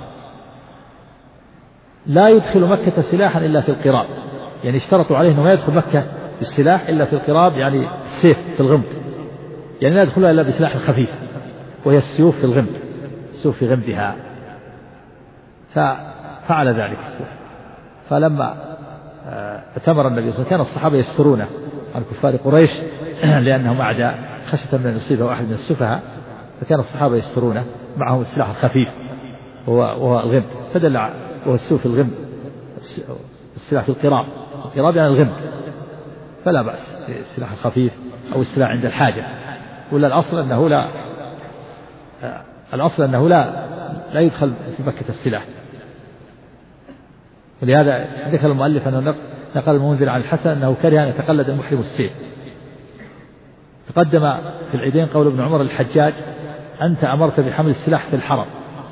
لا يدخل مكة سلاحا إلا في القراب، يعني اشترطوا عليه أنه ما يدخل مكة بالسلاح إلا في القراب، يعني السيف في الغمد، يعني لا يدخلها إلا بسلاح خفيف وهي السيوف في الغمد، السيوف في غمدها. ففعل ذلك. فلما اعتمر النبي صلى الله عليه وسلم كان الصحابة يسترونه عن كفار قريش لأنهم أعداء، خشية من يصيبه واحد من السفهاء، فكان الصحابة يسترونه معهم السلاح الخفيف وهو الغمد، فدل وهو السيوف في الغمد، السلاح في القراب يعني الغمد، فلا بأس السلاح الخفيف أو السلاح عند الحاجة. ولا الأصل أنه لا يدخل في مكة السلاح. ولهذا ذكر المؤلف أنه نقل المنذر عن الحسن أنه كره أن يتقلد المحرم السيف. تقدم في العيدين قول ابن عمر الحجاج أنت أمرت بحمل السلاح في الحرم،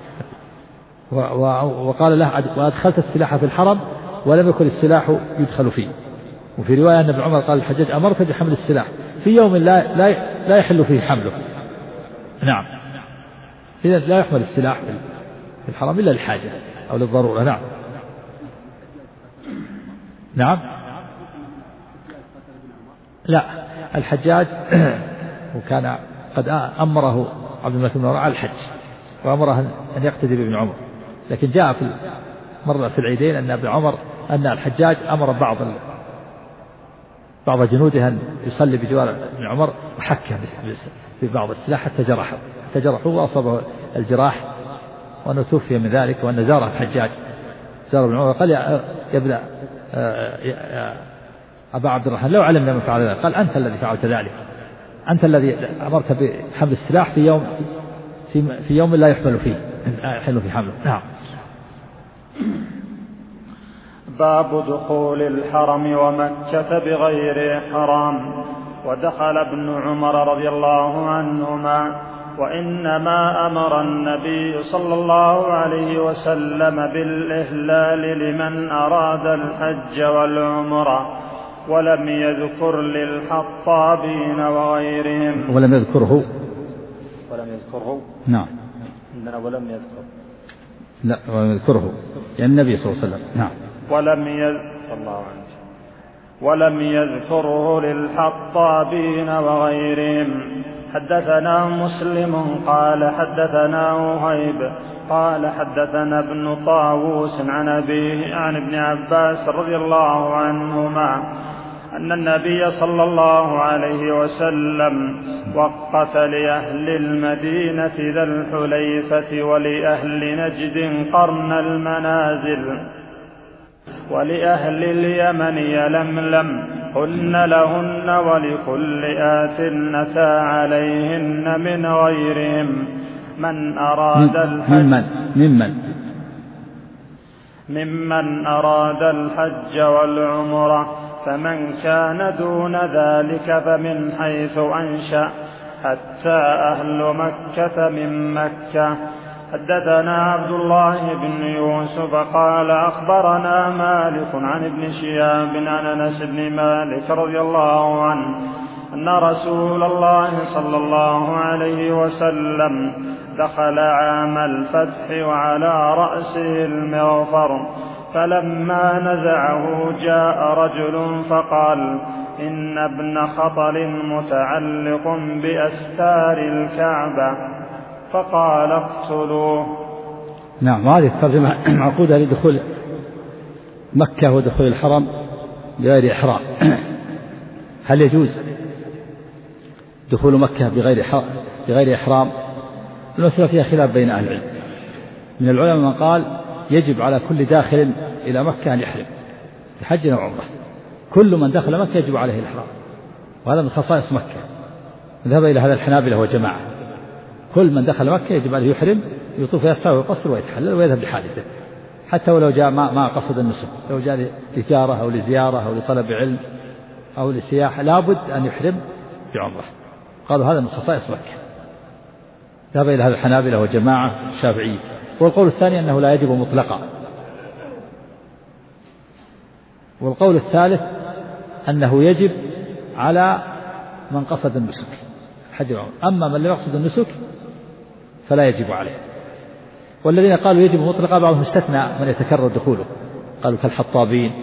وقال له وأدخلت السلاح في الحرم ولم يكن السلاح يدخل فيه. وفي رواية أن ابن عمر قال الحجاج أمرت بحمل السلاح في يوم لا يحل فيه حمله. نعم، إذا لا يحمل السلاح في الحرم إلا للحاجة أو للضرورة. نعم لا، الحجاج وكان قد أمره عبد الملك بن مروان على الحج وأمره أن يقتدي بابن عمر، لكن جاء في مرة في العيدين أن الحجاج أمر بعض جنوده أن يصلي بجوار ابن عمر وحكه في بعض السلاح حتى جرحوه وأصابه الجراح، وأنه توفي من ذلك، وأن زاره الحجاج زار ابن عمر قال يا ابن أبا عبد الرحمن لو علمنا من فعل ذلك، قال أنت الذي فعلت ذلك، أنت الذي أمرت بحمل السلاح في يوم لا يحمل في حمله. نعم. باب دخول الحرم ومكة بغير إحرام. ودخل ابن عمر رضي الله عنهما، وإنما أمر النبي صلى الله عليه وسلم بالإهلال لمن أراد الحج والعمرة، ولم يذكر للحطابين وغيرهم. ولم يذكره. نعم. عندنا ولم يذكره. لا، ولم يذكره، يعني النبي صلى الله عليه وسلم. نعم. ولم يذكره للحطابين وغيرهم. حدثنا مسلم قال حدثنا وهيب قال حدثنا ابن طاووس عن أبيه عن ابن عباس رضي الله عنهما أن النبي صلى الله عليه وسلم وقف لأهل المدينة ذا الحليفة ولأهل نجد قرن المنازل ولأهل اليمن يلملم هن لهن ولكل آت أتى عليهن من غيرهم من أراد الحج ممن أراد الحج والعمرة فمن كان دون ذلك فمن حيث أنشأ حتى أهل مكة من مكة. حدثنا عبد الله بن يوسف قال أخبرنا مالك عن ابن شهاب عن أنس بن مالك رضي الله عنه أن رسول الله صلى الله عليه وسلم دخل عام الفتح وعلى رأسه المغفر فلما نزعه جاء رجل فقال إن ابن خطل متعلق بأستار الكعبة فقال اقتلوه. نعم. هذه الترجمة معقودة لدخول مكة ودخول الحرم بغير إحرام. هل يجوز دخول مكة بغير إحرام؟ المسألة فيها خلاف بين أهل العلم. من العلماء من قال يجب على كل داخل إلى مكة أن يحرم بحج أو عمرة. كل من دخل مكة يجب عليه الإحرام، وهذا من خصائص مكة. ذهب إلى هذا الحنابلة وجماعة. كل من دخل مكة يجب عليه يحرم يطوف يسعى ويقصر ويتحلل ويذهب لحاجته، حتى ولو جاء ما قصد النسك، لو جاء لتجارة أو لزيارة أو لطلب علم أو لسياحة لابد أن يحرم بعمرة. قالوا هذا من خصائص مكة. ذهب إلى هذا الحنابلة وجماعة الشافعية. والقول الثاني أنه لا يجب مطلقا. والقول الثالث أنه يجب على من قصد النسك حج العمرة، أما من لم يقصد النسك فلا يجب عليه. والذين قالوا يجب مطلقا بعضهم استثنى من يتكرر دخوله، قالوا كالحطابين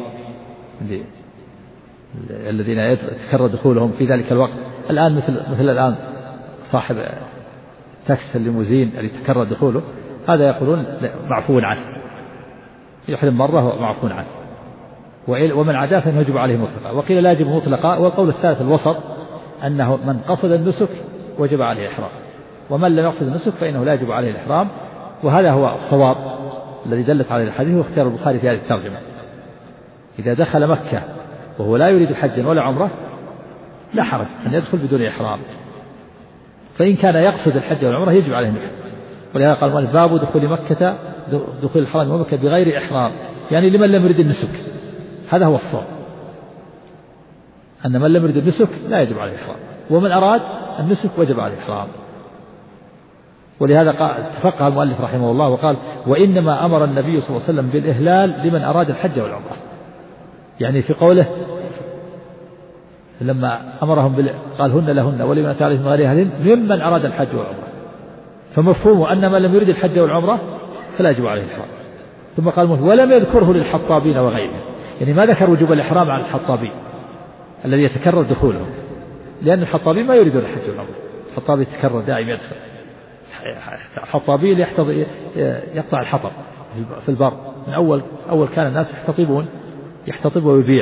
الذين يتكرر دخولهم في ذلك الوقت. الآن مثل الآن صاحب تاكس الليموزين اللي يتكرر دخوله، هذا يقولون معفو عنه، يحرم مرة ومعفو عنه، ومن عداه فإنه يجب عليه مطلقا. وقيل لا يجب مطلقا. والقول الثالث الوسط أنه من قصد النسك وجب عليه الإحرام، ومن لم يقصد النسك فإنه لا يجب عليه الإحرام. وهذا هو الصواب الذي دلت عليه الحديث واختار البخاري في هذه الترجمة. إذا دخل مكة وهو لا يريد حجا ولا عمرة لا حرج أن يدخل بدون إحرام، فإن كان يقصد الحج والعمرة يجب عليه الإحرام. ولهذا قال المؤلف باب دخول مكة دخول الحرم ومكة بغير إحرام، يعني لمن لم يرد النسك. هذا هو الصواب، أن من لم يرد النسك لا يجب عليه الإحرام، ومن أراد النسك وجب عليه الإحرام. ولهذا تفقه المؤلف رحمه الله وقال وإنما أمر النبي صلى الله عليه وسلم بالإهلال لمن أراد الحج والعمرة، يعني في قوله لما أمرهم قال هن لهن ولمن أتى عليهم من غير أهلهن ممن أراد الحج والعمرة، فمفهومه أن من لم يرد الحج والعمرة فلا يجب عليه الإحرام. ثم قال ولم يذكره للحطابين وغيرهم، يعني ما ذكر وجوب الإحرام عن الحطابين الذي يتكرر دخوله، لأن الحطابين ما يريدون الحج والعمرة. الحطابي يتكرر دائما يدخل، الحطابي يقطع الحطب في البر. من أول كان الناس يحتطب ويبيع،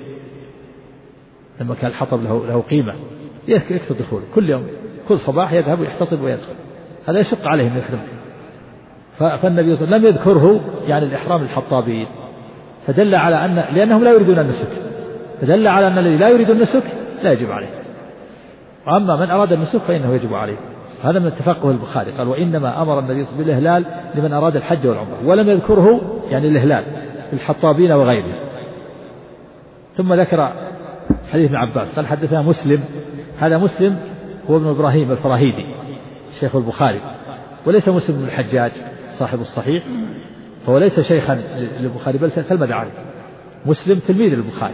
لما كان الحطب له قيمة يكثر دخوله كل يوم، كل صباح يذهب يحتطب ويدخل، هذا يشق عليهم يحرم. فالنبي صلى الله عليه وسلم لم يذكره يعني الإحرام الحطابين، فدل على أن لأنهم لا يريدون النسك، فدل على أن الذي لا يريد النسك لا يجب عليه، وأما من أراد النسك فإنه يجب عليه. هذا من اتفاقه البخاري، قال وإنما أمر النبي صلى الله عليه وسلم بالإهلال لمن أراد الحج والعمرة، ولم يذكره يعني الإهلال للحطابين وغيره. ثم ذكر حديث ابن عباس قال حدثنا مسلم، هذا مسلم هو ابن إبراهيم الفراهيدي شيخ البخاري، وليس مسلم بن الحجاج صاحب الصحيح، فهو ليس شيخا للبخاري بل تلمذ عليه. مسلم تلميذ البخاري،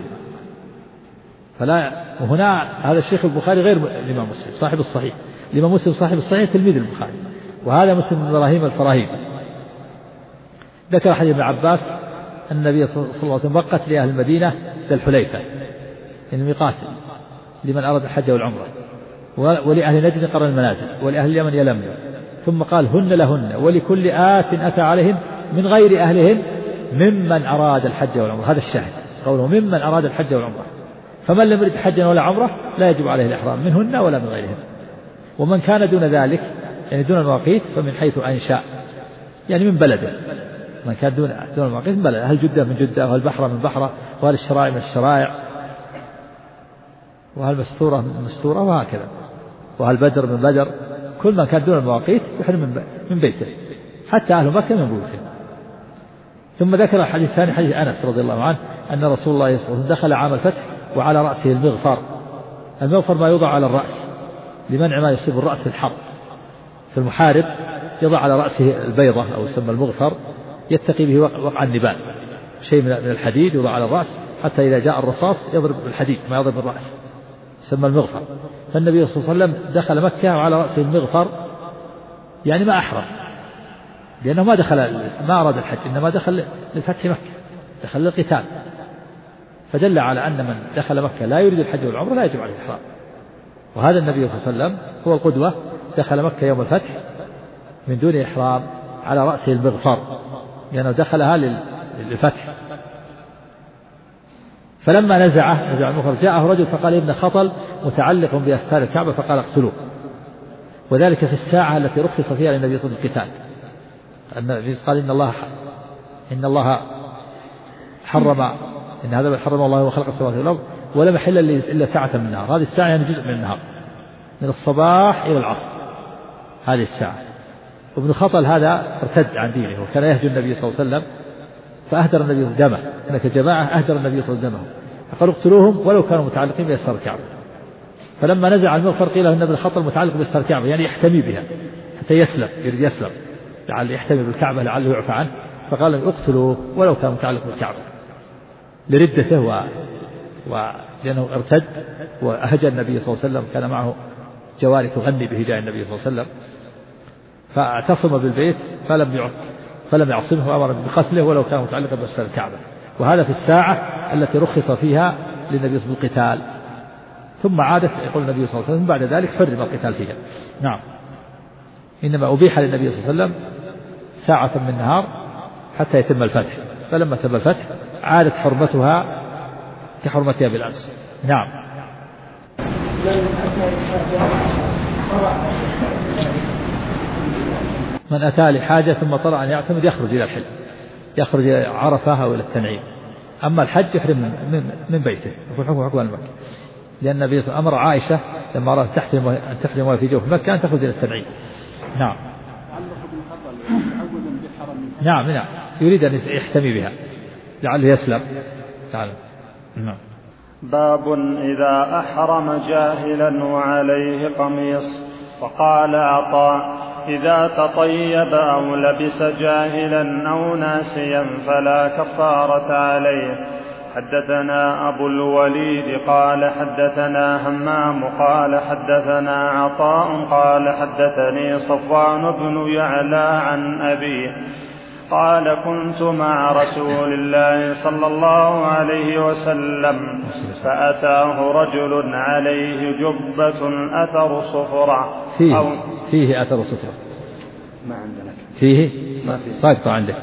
وهنا هذا الشيخ البخاري غير الإمام مسلم صاحب الصحيح، الإمام مسلم صاحب الصحيح تلميذ البخاري، وهذا مسلم بن إبراهيم الفراهيدي. ذكر حديث ابن عباس أن النبي صلى الله عليه وسلم وقت لأهل المدينة ذا الحليفة الميقات لمن أراد الحج والعمرة، ولأهل نجد قرن المنازل، ولأهل اليمن يلملم، ثم قال هن لهن ولكل آت أتى عليهم من غير أهلهم ممن أراد الحج والعمرة. هذا الشاهد قوله ممن أراد الحج والعمرة، فمن لم يرد حجا ولا عمرة لا يجب عليه الإحرام منهن ولا من غيرهن. ومن كان دون ذلك يعني دون المواقيت فمن حيث أنشاء يعني من بلده، من كان دون المواقيت من بلده، هل جدة من جدة، وهل بحرة من بحرة، وهل الشرائع من الشرائع، وهل مستورة من مستورة، وهكذا، وهل بدر من بدر. كل من كان دون المواقيت يحرم من بيته حتى أهل مكة من بيوته. ثم ذكر الحديث الثاني حديث أنس رضي الله عنه أن رسول الله صلى الله عليه وسلم دخل عام الفتح وعلى رأسه المغفر. المغفر ما يوضع على الرأس لمنع ما يصيب الرأس في الحرب، فالمحارب يضع على رأسه البيضة أو يسمى المغفر يتقي به وقع النبال، شيء من الحديد يوضع على الرأس حتى إذا جاء الرصاص يضرب الحديد ما يضرب الرأس، يسمى المغفر. فالنبي صلى الله عليه وسلم دخل مكة وعلى رأسه المغفر، يعني ما أحرم، لأنه ما أراد الحج، إنما دخل لفتح مكة، دخل للقتال، فدل على أن من دخل مكة لا يريد الحج والعمرة لا يجب عليه الإحرام. وهذا النبي صلى الله عليه وسلم هو القدوة، دخل مكة يوم الفتح من دون إحرام على رأسه المغفر، لأنه دخلها للفتح. فلما نزع المغفر جاءه رجل فقال ابن خطل متعلق بأستار الكعبة فقال اقتلوه، وذلك في الساعة التي رخص فيها للنبي صلى الله عليه وسلم القتال. النبي قال إن الله حرم، إن هذا حرم الله وخلق السماوات والأرض ولم يحل إلا ساعة من النهار. هذه الساعة يعني جزء من النهار، من الصباح إلى العصر، هذه الساعة. وابن خطل هذا ارتد عن دينه وكان يهجو النبي صلى الله عليه وسلم، فأهدر النبي دمه، هناك جماعة أهدر النبي صلى الله عليه وسلم دمه، فقالوا اقتلوهم ولو كانوا متعلقين بأستار الكعبة. فلما نزع المغفر قيل له أن ابن خطل متعلق بأستار الكعبة، يعني يحتمي بها حتى يسلم، يريد يسلم لعل يحتمي بالكعبة لعله يعفى عنه، فقال لهم اقتلوه ولو كان متعلق بالكعبة لردته لأنه ارتد وأهجى النبي صلى الله عليه وسلم، كان معه جواري تغني بهجاء النبي صلى الله عليه وسلم، فاعتصم بالبيت فلم يعصمه وأمر بقتله ولو كان متعلقا بأستار الكعبة. وهذا في الساعة التي رخص فيها للنبي صلى الله عليه وسلم القتال، ثم عادت يقول النبي صلى الله عليه وسلم بعد ذلك حرم القتال فيها. نعم، إنما أبيح للنبي صلى الله عليه وسلم ساعة من النهار حتى يتم الفتح، فلما تم الفتح عادت حرمتها كحرمتها بالأمس. نعم. من أتى لحاجة ثم طلع أن يعتمد يخرج إلى الحل، يخرج إلى عرفة أو إلى التنعيم. أما الحج يحرم من بيته، يكون حكم المكة، لأن النبي صلى الله عليه وسلم أمر عائشة لما أرادت أن تحرم في جوف مكة أن تخرج إلى التنعيم. نعم. نعم يريد أن يحتمي بها لعله يسلم. نعم. باب إذا أحرم جاهلا وعليه قميص. وقال عطاء: إذا تطيب أو لبس جاهلا أو ناسيا فلا كفارة عليه. حدثنا أبو الوليد قال حدثنا همام قال حدثنا عطاء قال حدثني صفوان بن يعلى عن أبيه قال: كنت مع رسول الله صلى الله عليه وسلم فأتاه رجل عليه جبة أثر صفرة. فيه أثر صفرة، ما عندنا فيه ساقط عندك،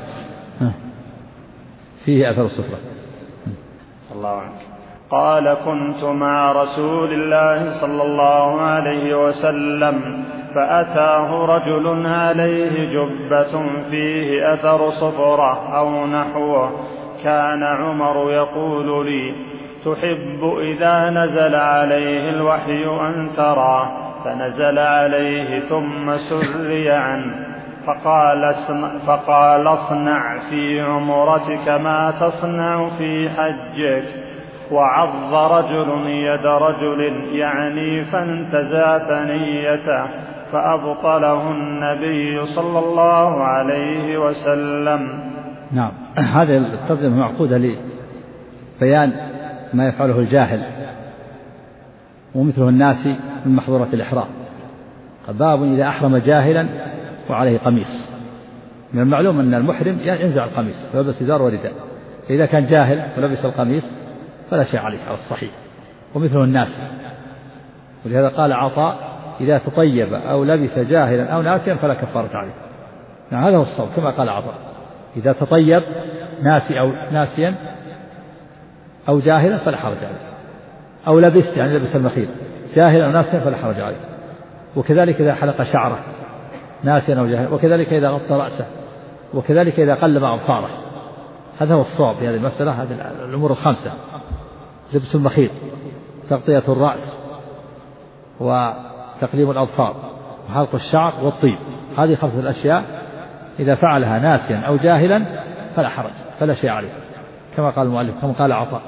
فيه أثر الصفرة. الله عنك. قال: كنت مع رسول الله صلى الله عليه وسلم فأتاه رجل عليه جبة فيه أثر صفرة أو نحوه، كان عمر يقول لي: تحب إذا نزل عليه الوحي أن تراه؟ فنزل عليه ثم سري عنه فقال: اصنع في عمرتك ما تصنع في حجك. وعض رجل يد رجل يعني فانتزع ثنيته فأبطله النبي صلى الله عليه وسلم. نعم. هذه الترجمة معقودة لبيان ما يفعله الجاهل ومثله الناس من محظورات الإحرام. باب إذا أحرم جاهلا وعليه قميص، من المعلوم أن المحرم ينزع القميص ويلبس إزار ورداء، إذا كان جاهل ولبس القميص فلا شيء عليه على الصحيح، ومثله الناس. ولهذا قال عطاء إذا تطيب أو لبس جاهلا أو ناسيا فلا كفارة عليه. يعني هذا هو الصواب كما قال عطاء، إذا تطيب ناسي أو ناسيا أو جاهلا فلا حرج عليه، أو لبس يعني لبس المخيط جاهلا أو ناسيا فلا حرج عليه. وكذلك إذا حلق شعره ناسيا أو جاهلا، وكذلك إذا غطى رأسه، وكذلك إذا قلب أظفاره. هذا هو الصواب في هذه المسألة، هذه الأمور الخمسة: لبس المخيط، تغطية الرأس، وتقليم الأظفار، وحلق الشعر، والطيب. هذه 5 الأشياء إذا فعلها ناسيا أو جاهلا فلا حرج، فلا شيء عليه، كما قال المؤلف كما قال عطاء.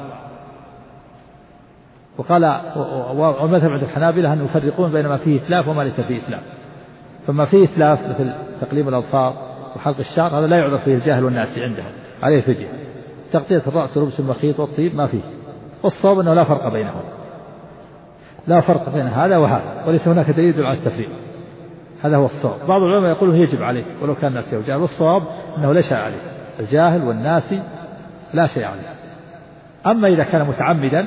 وقال والمذهب عند الحنابلة أن يفرقون بين ما فيه إتلاف وما ليس فيه إتلاف. فما فيه إتلاف مثل تقليم الأظفار وحلق الشعر هذا لا يعذر فيه الجاهل والناسي عندهم، عليه فدية. تغطية الرأس ولبس المخيط والطيب ما فيه، والصواب أنه لا فرق بينهم، لا فرق بين هذا وهذا، وليس هناك دليل على التفريق. هذا هو الصواب. بعض العلماء يقولون يجب عليه ولو كان ناسي أو جاهل، والصواب أنه لا شيء عليه، الجاهل والناسي لا شيء عليه. أما إذا كان متعمدا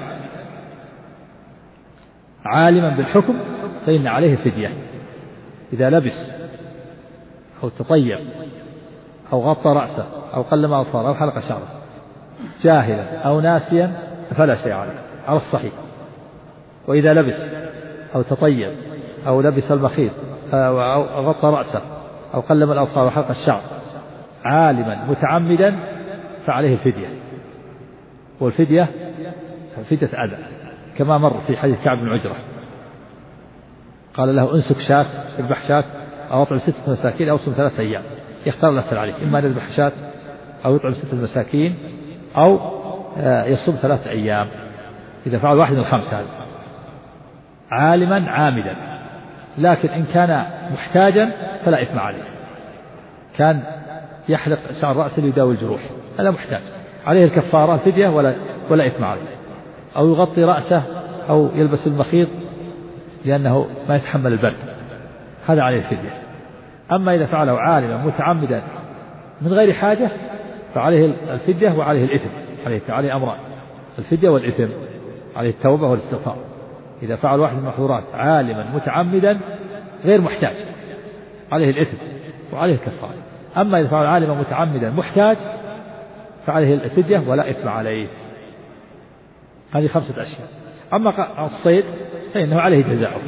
عالما بالحكم فإن عليه فدية. إذا لبس أو تطيب أو غطى رأسه أو قلم أظفاره أو حلق شعره جاهلا أو ناسيا فلا شيء عليه على الصحيح. وإذا لبس أو تطيب أو لبس المخيط أو غطى رأسه أو قلم الأظفار وحلق الشعر عالما متعمدا فعليه الفدية. والفدية فدية أذى كما مر في حديث كعب بن عجرة، قال له انسك شاة، اذبح شاة، أو أطعم 6 مساكين، أو صم 3 أيام. يختار الله عليه، إما أن يذبح شاة أو يطعم 6 مساكين أو يصوم 3 أيام. إذا فعل واحد من ال5 هذا عالما عامدا. لكن إن كان محتاجا فلا إثم عليه، كان يحلق شعر رأسه ليداوي الجروح هذا محتاج، عليه الكفارة الفدية ولا إثم عليه. أو يغطي رأسه أو يلبس المخيط لأنه ما يتحمل البرد هذا عليه الفدية. أما إذا فعله عالما متعمدا من غير حاجة فعليه الفدية وعليه الإثم، عليه أمران: الفدية والإثم، عليه التوبة والاستغفار. إذا فعل واحد من المحظورات عالما متعمدا غير محتاج عليه الإثم وعليه الكفارة. أما إذا فعل عالما متعمدا محتاج فعليه الفدية ولا إثم عليه. هذه 5 أشياء. أما الصيد فإنه عليه جزاؤه.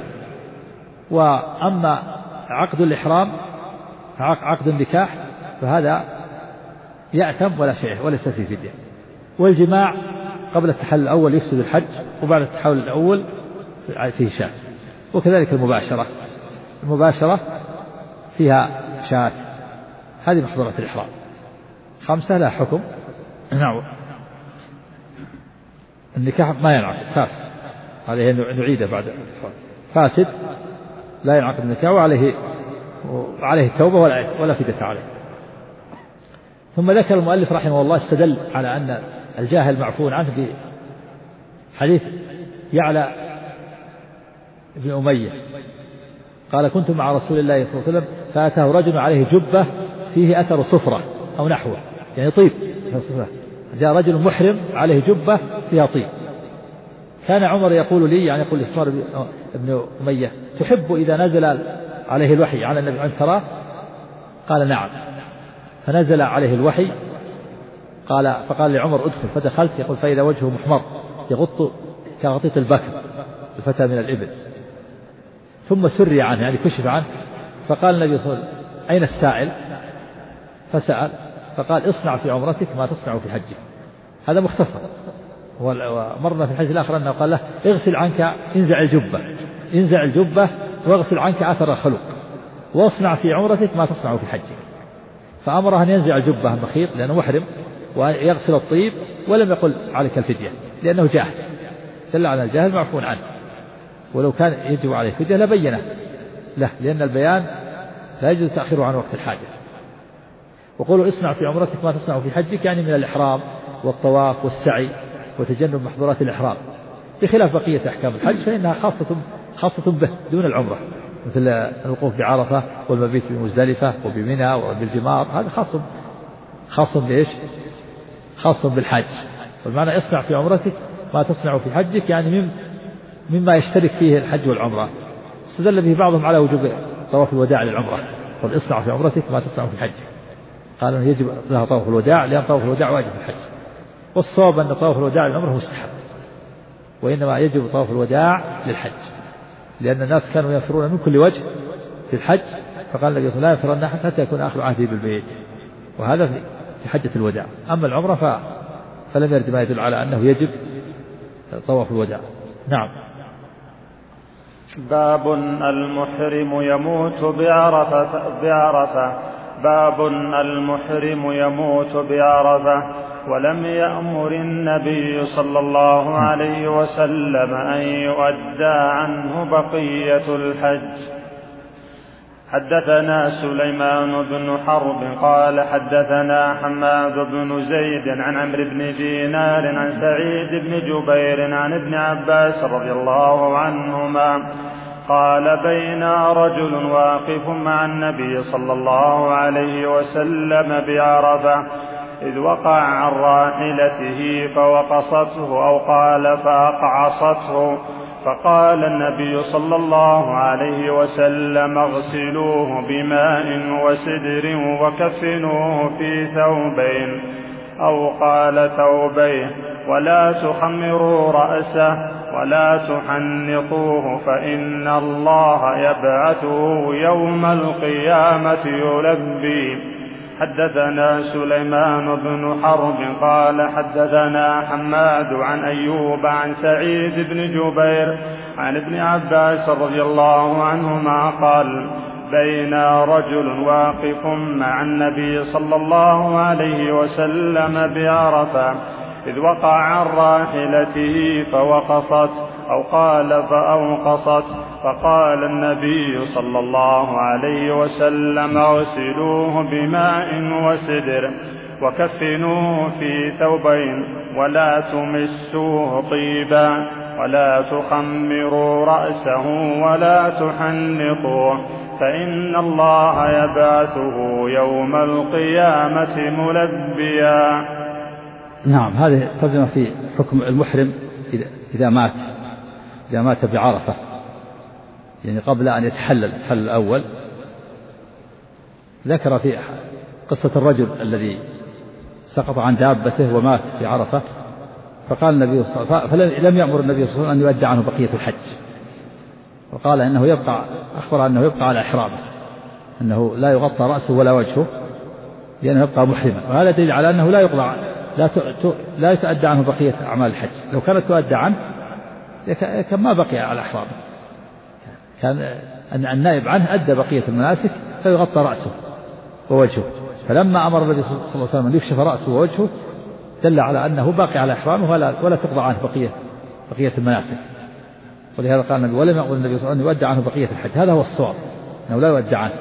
وأما عقد الإحرام عقد النكاح فهذا يأثم ولا شيء وليس فيه فدية. والجماع قبل التحلل الأول يفسد الحج، وبعد التحلل الأول فيه شاة. وكذلك المباشرة فيها شاة. هذه محظورات الإحرام 5 لا حكم. نعم. النكاح ما ينعقد فاسد، عليه نعيده بعد فاسد لا ينعقد النكاح، وعليه التوبة ولا فدية عليه. ثم ذكر المؤلف رحمه الله استدل على أن الجاهل معفو عنه بحديث يعلى بن أمية قال: كنت مع رسول الله صلى الله عليه وسلم فأتاه رجل عليه جبة فيه أثر صفرة أو نحوه، يعني طيب. جاء رجل محرم عليه جبة فيها طيب. كان عمر يقول لي، يعني يقول لإسمار بن أمية: تحب إذا نزل عليه الوحي على النبي أن تراه؟ قال: نعم. فنزل عليه الوحي فقال لعمر: ادخل. فدخلت، يقول: فإذا وجهه محمر يغط كغطيط البكر الفتى من الإبل. ثم سري عنه، يعني كشف عنه. فقال النبي صلى الله عليه وسلم: أين السائل؟ فسأل فقال: اصنع في عمرتك ما تصنع في حجك. هذا مختصر. ومرنا في الحديث الآخر أنه قال له: اغسل عنك، انزع الجبة واغسل عنك أثر الخلق، واصنع في عمرتك ما تصنع في حجك. فأمره أن ينزع الجبة المخيط لأنه محرم، ويغسل الطيب، ولم يقل عليك الفدية لأنه جاهل. دل على الجاهل معفو عنه، ولو كان يجب عليه الفدية لبينه له، لأن البيان لا يجوز تأخيره عن وقت الحاجة. وقولوا اصنع في عمرتك ما تصنع في حجك، يعني من الإحرام والطواف والسعي وتجنب محظورات الإحرام، بخلاف بقية أحكام الحج فإنها خاصة به دون العمرة، مثل الوقوف بعرفة والمبيت بمزدلفة وبمنى وبالجمار، هذا خاص بإيش؟ خاص بالحج. والمعنى اصنع في عمرتك ما تصنع في حجك، يعني مما يشترك فيه الحج والعمرة. استدل به بعضهم على وجوب طواف الوداع للعمرة، قل اصنع في عمرتك ما تصنع في حجك، قال أنه يجب لها طواف الوداع لأن طواف الوداع واجب في الحج. والصواب أن طواف الوداع للعمرة مستحب، وإنما يجب طواف الوداع للحج، لأن الناس كانوا ينفرون من كل وجه في الحج، فقال النبي صلى الله عليه وسلم لا ينفرن أحد حتى يكون آخر عهده بالبيت، وهذا في حجة الوداع. أما العمرة فلم يرد ما يدل على أنه يجب طواف الوداع. نعم. باب المحرم يموت بعرفة. باب المحرم يموت بعرفة ولم يأمر النبي صلى الله عليه وسلم أن يؤدى عنه بقية الحج. حدثنا سليمان بن حرب قال حدثنا حماد بن زيد عن عمرو بن دينار عن سعيد بن جبير عن ابن عباس رضي الله عنهما قال بينا رجل واقف مع النبي صلى الله عليه وسلم بعرفة إذ وقع عن راحلته فوقصته أو قال فأقعصته، فقال النبي صلى الله عليه وسلم اغسلوه بماء وسدر وكفنوه في ثوبين أو قال ثوبين ولا تخمروا رأسه ولا تحنطوه فإن الله يبعثه يوم القيامة يلبي. حدثنا سليمان بن حرب قال حدثنا حماد عن أيوب عن سعيد بن جبير عن ابن عباس رضي الله عنهما قال بينا رجل واقف مع النبي صلى الله عليه وسلم بعرفة إذ وقع عن راحلته فوقصت أو قال فأوقصت، فقال النبي صلى الله عليه وسلم اغسلوه بماء وسدر وكفنوه في ثوبين ولا تمسوه طيبا ولا تخمروا رأسه ولا تحنطوه فإن الله يبعثه يوم القيامة ملبيا. نعم. هذه ترجمة في حكم المحرم إذا مات بعرفة، يعني قبل أن يتحلل الأول. ذكر في قصة الرجل الذي سقط عن دابته ومات في عرفة، فقال النبي صلى الله عليه وسلم فلم يأمر النبي صلى الله عليه وسلم أن يؤدى عنه بقية الحج، وقال إنه يبقى، أخبر أنه يبقى على إحرامه، أنه لا يغطى رأسه ولا وجهه لأنه يبقى محرما، وهذا دليل على أنه لا يتؤدى عنه بقية أعمال الحج. لو كانت تؤدى عنه كان ما بقي على إحرامه، كان النائب عنه أدى بقية المناسك فيغطى رأسه ووجهه. فلما أمر النبي صلى الله عليه وسلم أن يكشف رأسه ووجهه دل على أنه باقي على إحرامه ولا تقضى عنه بقية المناسك. ولهذا قال النبي ولم يأمر النبي صلى الله عليه وسلم أن يؤدى عنه بقية الحج. هذا هو الصواب، أنه لا يؤدى عنه.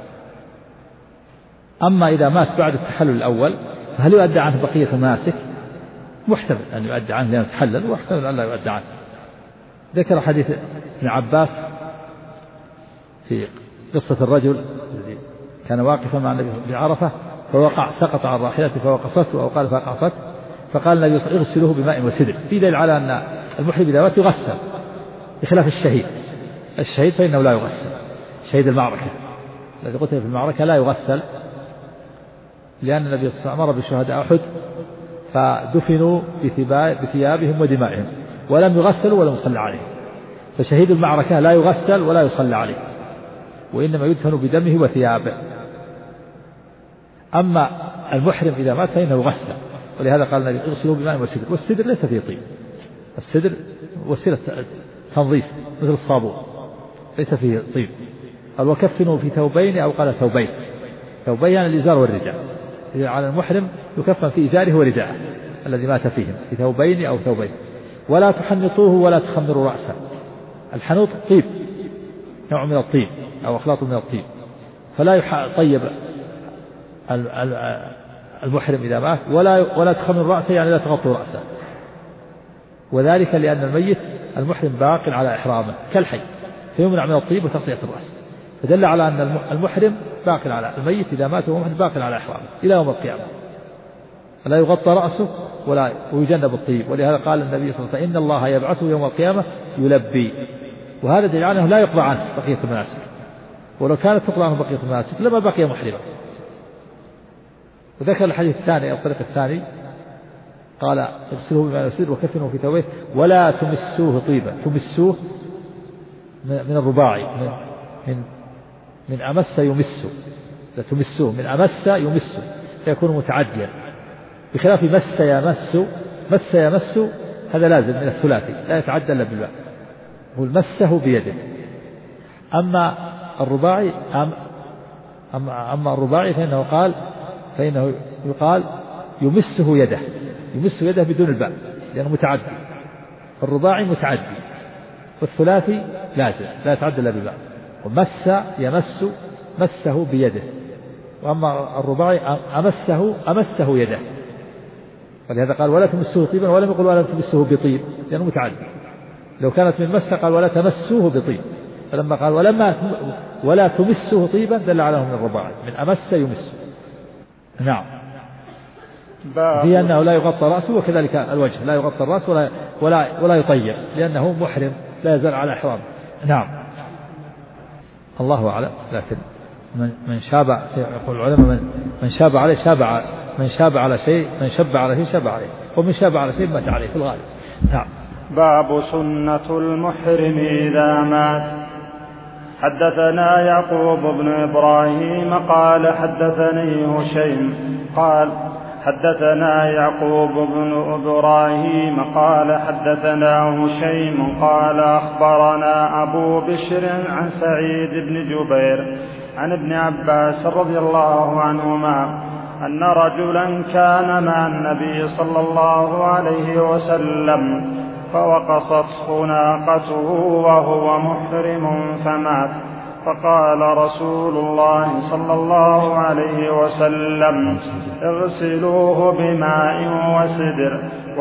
أما إذا مات بعد التحلل الأول فهل يؤدى عنه بقية المناسك؟ محتمل أن يؤدى عنه لأنه تحلل، واحتمل أن لا يؤدى عنه. ذكر حديث ابن عباس في قصة الرجل الذي كان واقفا مع النبي بعرفة سقط عن راحلته فوقصته أو قال فأقعصته، فقال النبي صلى الله عليه وسلم اغسلوه بماء وسدر. في دليل على أن المحرم إذا مات يغسل، بخلاف الشهيد فإنه لا يغسل. شهيد المعركة الذي قتل في المعركة لا يغسل، لأن النبي صلى الله عليه وسلم أمر بشهداء أحد فدفنوا بثيابهم ودمائهم ولم يغسلوا ولا يصلى عليه. فشهيد المعركة لا يغسل ولا يصلى عليه، وإنما يدفن بدمه وثيابه. أما المحرم إذا مات فإنه يغسل، ولهذا قال النبي اغسلوا بماء وسدر. والسدر ليس فيه طيب، السدر وسيلة تنظيف مثل الصابون، ليس فيه طيب. قال وكفنوا في ثوبين أو قال ثوبين يعني الإزار والرداء. على المحرم يكفن في إزاره ورداءه الذي مات فيهم في ثوبين أو ثوبين. ولا تحنطوه ولا تخمروا رأسه. الحنوط طيب، نوع من الطيب أو أخلاط من الطيب، فلا يطيب المحرم إذا مات. ولا تخمر رأسه يعني لا تغطوا رأسه، وذلك لأن الميت المحرم باق على إحرامه كالحي، فيمنع من الطيب وتغطية الرأس. فدل على أن المحرم باق على الميت إذا مات وهو محرم باق على إحرامه إلى يوم القيامة، لا يغطى رأسه ولا ويجنب الطيب. ولهذا قال النبي صلى الله عليه وسلم: إن الله يبعثه يوم القيامة يلبي. وهذا دليل على أنه لا يقضى عنه بقية المناسك، ولو كانت تقضى عنه بقية المناسك لما بقي محرما. وذكر الحديث الثاني الطريق الثاني قال: اغسلوه بما يسير وكفنوه في ثوبه ولا تمسوه طيبا. تمسوه من الرباعي من أمس يمس، لا تمسوه من أمس يمس فيكون متعديا، بخلاف مس يمس. مس يمس هذا لازم من الثلاثي لا يتعدى إلا بالباء، هو مسه بيده. أما الرباعي فإنه يقال يمسه يده، يمس يده بدون الباء لأنه متعدي. الرباعي متعدي والثلاثي لازم لا يتعدى إلا بالباء. ومس يمس مسه بيده، وأما الرباعي أمسه يده. ولهذا قال: ولا تمسوه طيبا، ولم يقل ولا تمسوه بطيب لأنه متعدي. لو كانت من مس قال: ولا تمسوه بطيب. فلما قال ولا تمسوه طيبا دل على من الرباعي من أمس يمس. نعم. في أنه لا يغطى رأسه، وكذلك الوجه لا يغطى الرأس ولا يطيب لأنه محرم لا يزال على إحرامه. نعم. الله أعلم. لكن من شاب، يقول العلماء: من شاب عليه من شاب على شيء، من شب على شيء شاب عليه، ومن شاب على شيء مات عليه في الغالب. نعم. باب سنة المحرم إذا مات. حدثنا يعقوب بن إبراهيم قال حدثني هشيم قال حدثنا يعقوب بن إبراهيم قال حدثنا هشيم قال أخبرنا أبو بشر عن سعيد بن جبير عن ابن عباس رضي الله عنهما أن رجلا كان مع النبي صلى الله عليه وسلم فوقصته ناقته وهو محرم فمات، فقال رسول الله صلى الله عليه وسلم: اغسلوه بماء وسدر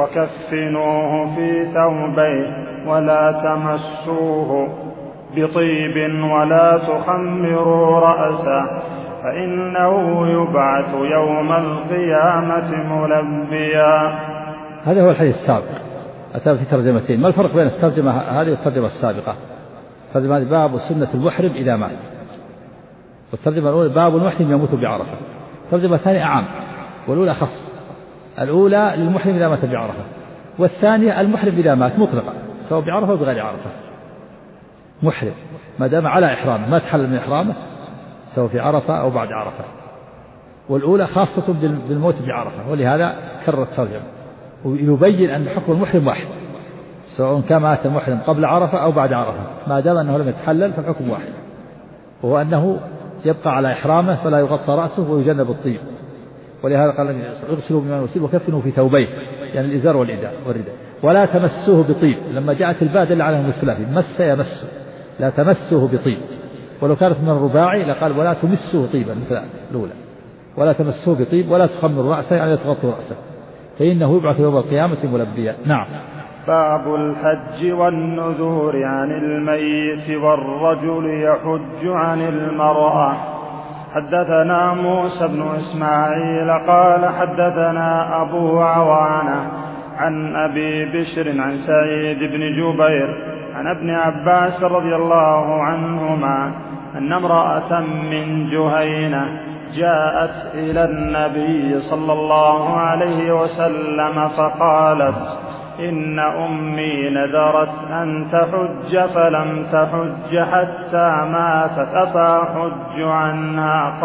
وكفنوه في ثوبين ولا تمسوه بطيب ولا تخمروا رأسه فإنه يبعث يوم القيامة ملبيا. هذا هو الحديث السابق، أتى في ترجمتين. ما الفرق بين الترجمة هذه والترجمة السابقة؟ الترجمة هذه باب سنة المحرم إذا مات، والترجمة الأولى باب المحرم يموت بعرفة. الترجمة الثانية أعم، والأولى أخص. الأولى للمحرم إذا مات بعرفة، والثانية المحرم إذا مات مطلقا سواء بعرفة أو بغير عرفة. محرم ما دام على إحرامه ما تحل من إحرامه سواء في عرفة أو بعد عرفة. والأولى خاصة بالموت بعرفة، ولهذا كرر الترجمة ويبين أن حكم المحرم واحد سواء كان مات المحرم قبل عرفة أو بعد عرفة، ما دام أنه لم يتحلل فالحكم واحد، وهو أنه يبقى على إحرامه فلا يغطى رأسه ويجنب الطيب. ولهذا قال: اغسلوا بماء وسدر وكفنوا في ثوبين، يعني الإزار والرداء، ولا تمسوه بطيب. لما جاءت الباء دل على الثلاثي مس يمس، لا تمسوه بطيب. ولو كانت من الرباعي لقال: ولا تمسوه طيبا مثل الأولى، ولا تمسوه بطيب ولا تخمروا رأسه يعني تغطوا رأسه فإنه يبعث يوم القيامة ملبيا. نعم. باب الحج والنذور عن الميت والرجل يحج عن المرأة. حدثنا موسى بن إسماعيل قال حدثنا أبو عوانة عن أبي بشر عن سعيد بن جبير عن ابن عباس رضي الله عنهما أن امرأة من جهينة جاءت إلى النبي صلى الله عليه وسلم فقالت: إن أمي نذرت أن تحج فلم تحج حتى ماتت، أفأحج عنها؟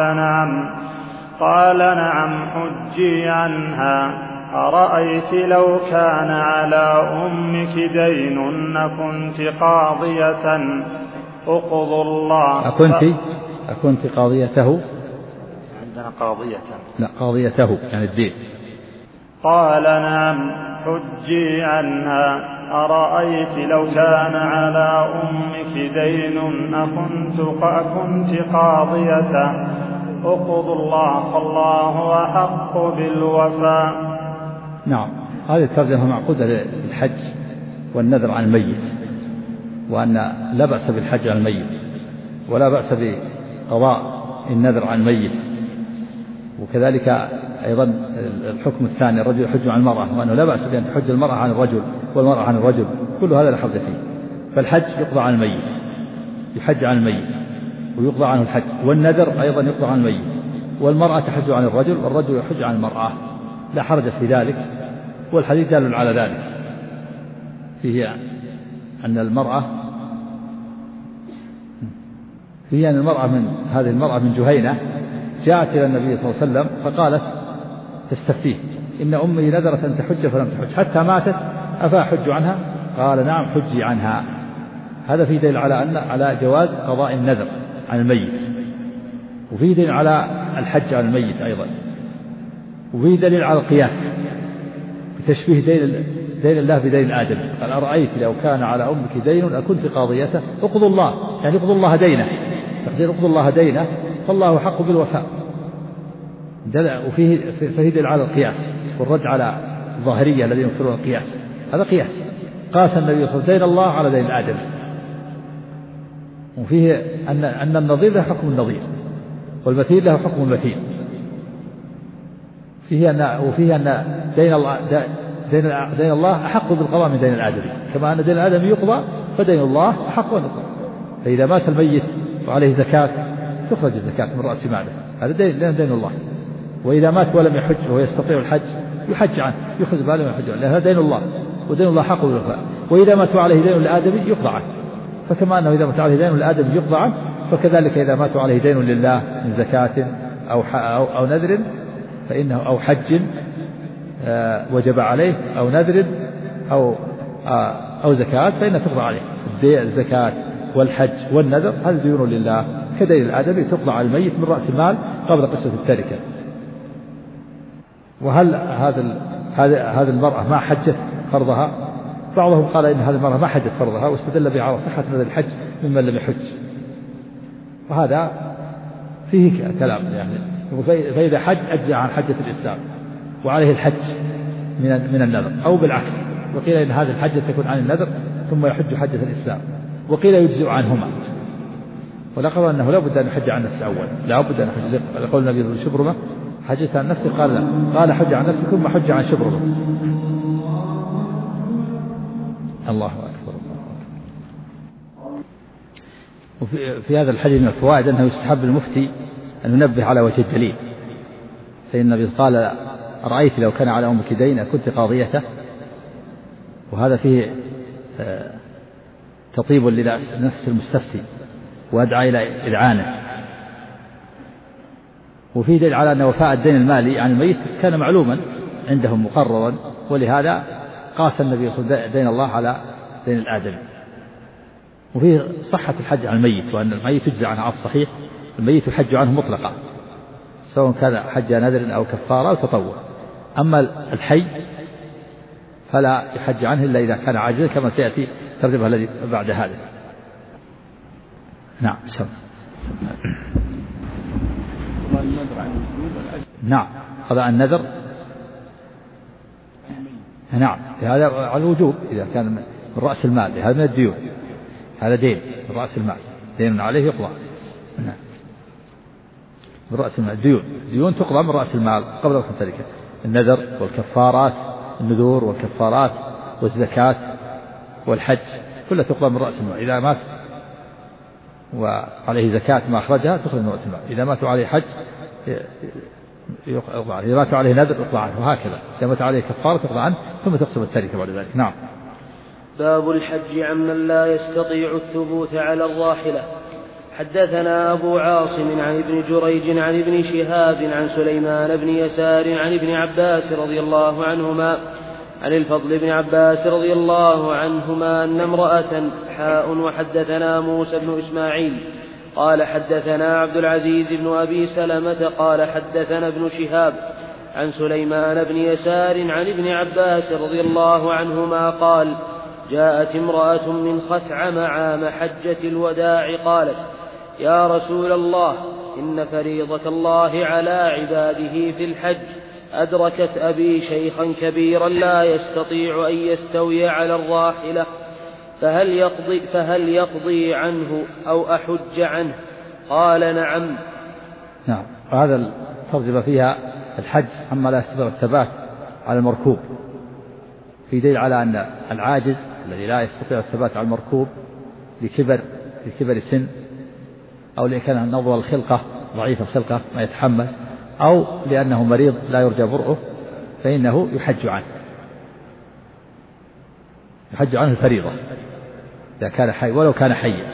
قال نعم حجي عنها. أرأيت لو كان على أمك دين كنت قاضية أقض الله أكنت قاضيته؟ عندنا قاضية. لا، قاضيته يعني الدين. قال نعم حجي عنها. أرأيت لو كان على أمك دين أكنت قاضية أقض الله فالله أحق بالوفاء. نعم. هذه الترجمة معقودة للحج والنذر عن الميت، وأن لا بأس بالحج عن الميت، ولا بأس بقضاء النذر عن ميت. وكذلك أيضا الحكم الثاني الرجل يحج عن المرأة، وأنه لا بأس بأن تحج المرأة عن الرجل والمرأة عن الرجل، كل هذا لا حرج فيه. فالحج يقضى عن الميت، يحج عن الميت ويقضى عنه الحج، والنذر أيضا يقضى عن الميت، والمرأة تحج عن الرجل والرجل يحج عن المرأة، لا حرج في ذلك. والحديث دال على ذلك، فيه أن المرأة هذه المرأة من جهينة جاءت إلى النبي صلى الله عليه وسلم فقالت تستفتيه: إن أمي نذرت أن تحج فلم تحج حتى ماتت، أفأحج عنها؟ قال: نعم، حجي عنها. هذا فيه دليل على جواز قضاء النذر عن الميت، وفيه دليل على الحج عن الميت أيضا، وفيه دليل على القياس بتشبيه دين الله بدين آدم. قال: أرأيت لو كان على أمك دين أكنت قاضيته؟ اقضوا الله، يعني اقضوا الله دينه، اقضوا الله دينه فالله حق بالوفاء. وفيه دليل على القياس والرد على الظاهرية الذين ينكرون القياس. هذا قياس، قاس النبي صلى الله عليه وسلم دين الله على دين آدم. وفيه أن النظير له حكم النظير والمثيل له حكم المثيل. وفيه أن دين الله أحق بالقضاء من دين الآدمي، كما أن دين الآدمي يقضى فدين الله أحق أن يقضى. فإذا مات الميت وعليه زكاة تخرج الزكاة من رأس ماله، هذا دين الله. وإذا مات ولم يحج وهو يستطيع الحج يحج عنه، يأخذ باله ويحج عنه، لأن هذا دين الله، ودين الله حق بالوفاء. وإذا مات عليه دين للآدمي يقضى عنه، فكما أنه إذا مات عليه دين للآدمي يقضى عنه، فكذلك إذا مات عليه دين لله من زكاة أو نذر فإنه، أو حج وجب عليه، أو نذر أو زكاة، فإنها تقضى عليه. الزكاة والحج والنذر هذه ديون لله كدين الآدمي، تقضى على الميت من رأس المال قبل قسمة التركة. وهل هذه المرأة ما حجت فرضها؟ بعضهم قال إن هذه المرأة ما حجت فرضها، واستدل به على صحة نذر الحج ممن لم يحج، وهذا فيه كلام يعني. فإذا حج أجزى عن حجة الإسلام وعليه الحج من النذر، أو بالعكس، وقيل إن هذه الحجة تكون عن النذر ثم يحج حجة الإسلام، وقيل يجزئ عنهما. ولقد أنه لا بد أن يحج عن نفسه أول، لا بد أن يحج. يقول النبي صلى الله عليه وسلم: شبرمة حجت عن نفسه؟ قال لا، قال: حج عن نفسه ثم حج عن شبرمة. الله أكبر. وفي هذا الحديث من الفوائد أنه يستحب المفتي أن ينبه على وجه الدليل، فإن النبي قال: أرأيت لو كان على أمك دين كنت قاضيته، وهذا فيه تطيب لنفس المستفتي وأدعى إلى إذعانه. وفيه دليل على أن وفاء الدين المالي عن الميت كان معلوما عندهم مقررا، ولهذا قاس النبي صلى الله عليه وسلم دين الله على دين الآدمي. وفيه صحة الحج عن الميت، وأن الميت يجزى عنه على الصحيح، الميت يحج عنه مطلقا سواء كان حج نذر أو كفارة أو تطوع. أما الحي فلا يحج عنه إلا إذا كان عاجزا، كما سيأتي ترجمة الذي بعد هذا. نعم. نعم، قضاء النذر نعم هذا على الوجوب إذا كان من رأس المال، هذا من الديون، هذا دين من رأس المال، دين عليه يقضى. نعم، من رأس المال. ديون تقضى من رأس المال قبل قسم التركة. النذر والكفارات، النذور والكفارات والزكاة والحج كلها تقضى من رأس المال. إذا مات وعليه زكاة ما أخرجها تخرج من رأس المال، إذا مات عليه حج يقضى عنه، إذا مات عليه نذر يقضى عنه، وهكذا. إذا مات عليه كفارة تقضى عنه ثم تقسم التركة بعد ذلك. نعم. باب الحج عمن لا يستطيع الثبوت على الراحلة. حدثنا أبو عاصم عن ابن جريج عن ابن شهاب عن سليمان بن يسار عن ابن عباس رضي الله عنهما عن الفضل بن عباس رضي الله عنهما أن امرأة وحدثنا موسى بن إسماعيل قال حدثنا عبد العزيز بن أبي سلمة قال حدثنا ابن شهاب عن سليمان بن يسار عن ابن عباس رضي الله عنهما قال جاءت امرأة من خثعم عام حجة الوداع قالت يا رسول الله إن فريضة الله على عباده في الحج أدركت أبي شيخا كبيرا لا يستطيع أن يستوي على الراحلة فهل يقضي عنه أو أحج عنه؟ قال نعم. نعم. هذا الترجمة فيها الحج عما لا يستطيع الثبات على المركوب، في دليل على أن العاجز الذي لا يستطيع الثبات على المركوب لكبر سن، أو لكان نظر الخلقة ضعيف الخلقة ما يتحمل، أو لأنه مريض لا يرجى برؤه، فإنه يحج عنه الفريضة إذا كان حي ولو كان حيا،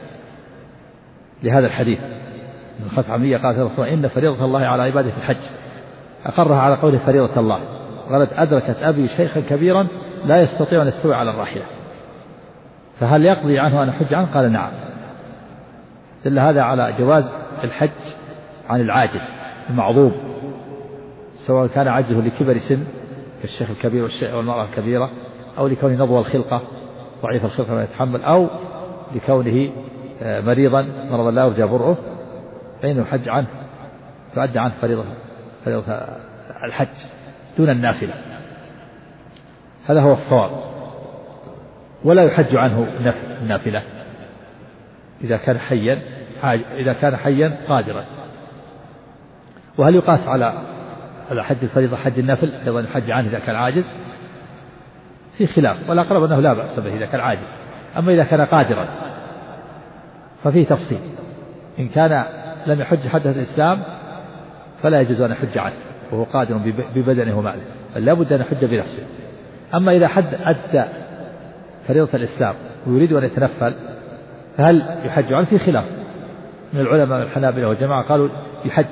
لهذا الحديث من خثعمية قالت الرسول إن فريضة الله على عباده في الحج، أقرها على قوله فريضة الله، قالت أدركت أبي شيخا كبيرا لا يستطيع أن يستوي على الراحلة، فهل يقضي عنه أن أحج عنه؟ قال نعم. دل هذا على جواز الحج عن العاجز المعضوب، سواء كان عجزه لكبر سن كالشيخ الكبير والمرأة الكبيرة، أو لكونه نضوى الخلقة ضعيف الخلقة ما يتحمل، أو لكونه مريضا لا يرجى برؤه، فإنه يحج عنه تؤدى عنه فريضة الحج دون النافلة. هذا هو الصواب. ولا يحج عنه النافلة إذا كان حيا قادرا. وهل يقاس على حج الفريضة حج النافل أيضا يحج عنه إذا كان عاجز؟ في خلاف، والأقرب أنه لا بأس به إذا كان عاجز. أما إذا كان قادرا ففيه تفصيل، إن كان لم يحج حدث الإسلام فلا يجوز أن يحج عنه وهو قادر ببدنه وماله، بل لا بد أن يحج بنفسه. أما إذا أدى فريضة الإسلام ويريد أن يتنفل فهل يحج عنه؟ في خلاف من العلماء الحنابلة والجماعة، قالوا يحج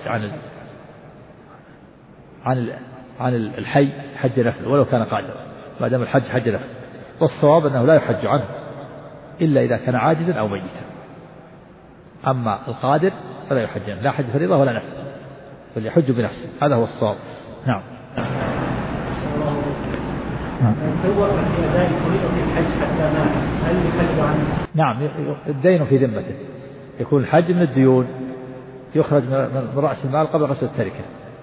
عن الحي حج نفل ولو كان قادرا، ما دام الحج حج نفل. والصواب أنه لا يحج عنه إلا إذا كان عاجزا أو ميتا. أما القادر فلا يحج عنه، لا حج فريضة ولا نفل، بل يحج بنفسه. هذا هو الصواب. نعم. نعم، الدين في ذمته، يكون الحج من الديون يخرج من رأس المال قبل غسل التركة.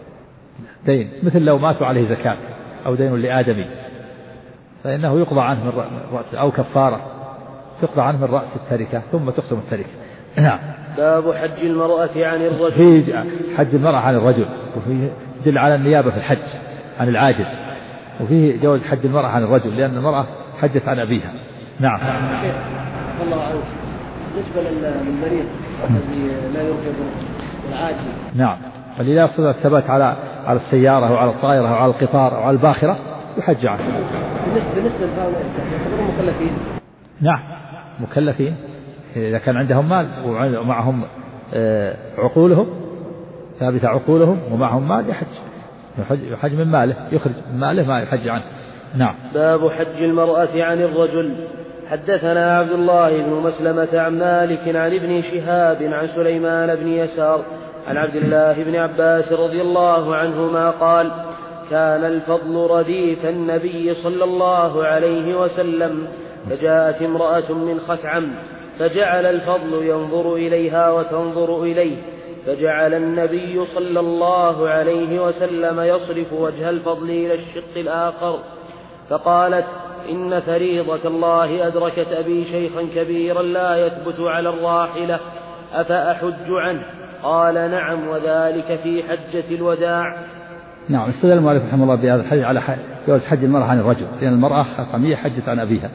دين مثل لو ماتوا عليه زكاة أو دين لآدمي فإنه يقضى عنه من رأس، أو كفارة تقضى عنه من رأس التركة ثم تقسم التركة. نعم. باب حج المرأة عن الرجل. في حج المرأة عن الرجل، وفيه دل على النيابة في الحج عن العاجز، وفيه جواز حج المرأة عن الرجل لأن المرأة حجت عن أبيها. نعم. شيخ الله عنك، بالنسبة للمريض الذي لا يرجى والعاجز. نعم. واللي لا يستطيع الثبات على السيارة أو على الطائرة أو على القطار أو على الباخرة يحج عنه. بالنسبة لهؤلاء يعتبرون مكلفين؟ نعم مكلفين إذا كان عندهم مال ومعهم عقولهم ثابت عقولهم ومعهم مال يحج من ماله، يخرج من ماله ما يحج عنه. نعم. باب حج المرأة عن الرجل. حدثنا عبد الله بن مسلمة عن مالك عن ابن شهاب عن سليمان بن يسار عن عبد الله بن عباس رضي الله عنهما قال: كان الفضل رديف النبي صلى الله عليه وسلم، فجاءت امرأة من خثعم فجعل الفضل ينظر إليها وتنظر إليه، فجعل النبي صلى الله عليه وسلم يصرف وجه الفضل إلى الشق الآخر، فقالت: إن فريضة الله أدركت أبي شيخا كبيرا لا يثبت على الراحلة، أفأحج عنه؟ قال: نعم، وذلك في حجة الوداع. نعم. استدل المؤلف رحمه الله بهذا الحديث على جواز حج المرأة عن الرجل، لأن المرأة خثعمية حجت عن أبيها.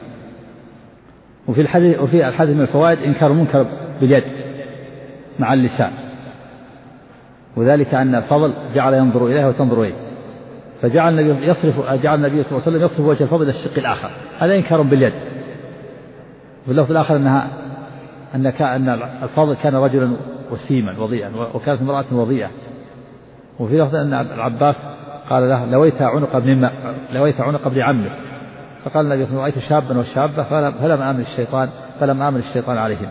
وفي الحديث من الفوائد إنكار المنكر باليد مع اللسان، وذلك أن الفضل جعل ينظر إليه وتنظر إليه، فجعل النبي صلى الله عليه وسلم يصرف وجه الفضل إلى الشق الآخر، هذا إنكار باليد. واللفظ الآخر أن الفضل كان رجلا وسيما وضيئا وكانت امرأة وضيئة. وفي لفظ أن العباس قال له: لويت عنق ابن عمه، فقال النبي صلى الله عليه وسلم: رأيت شابا وشابة فلم آمن الشيطان عليهم.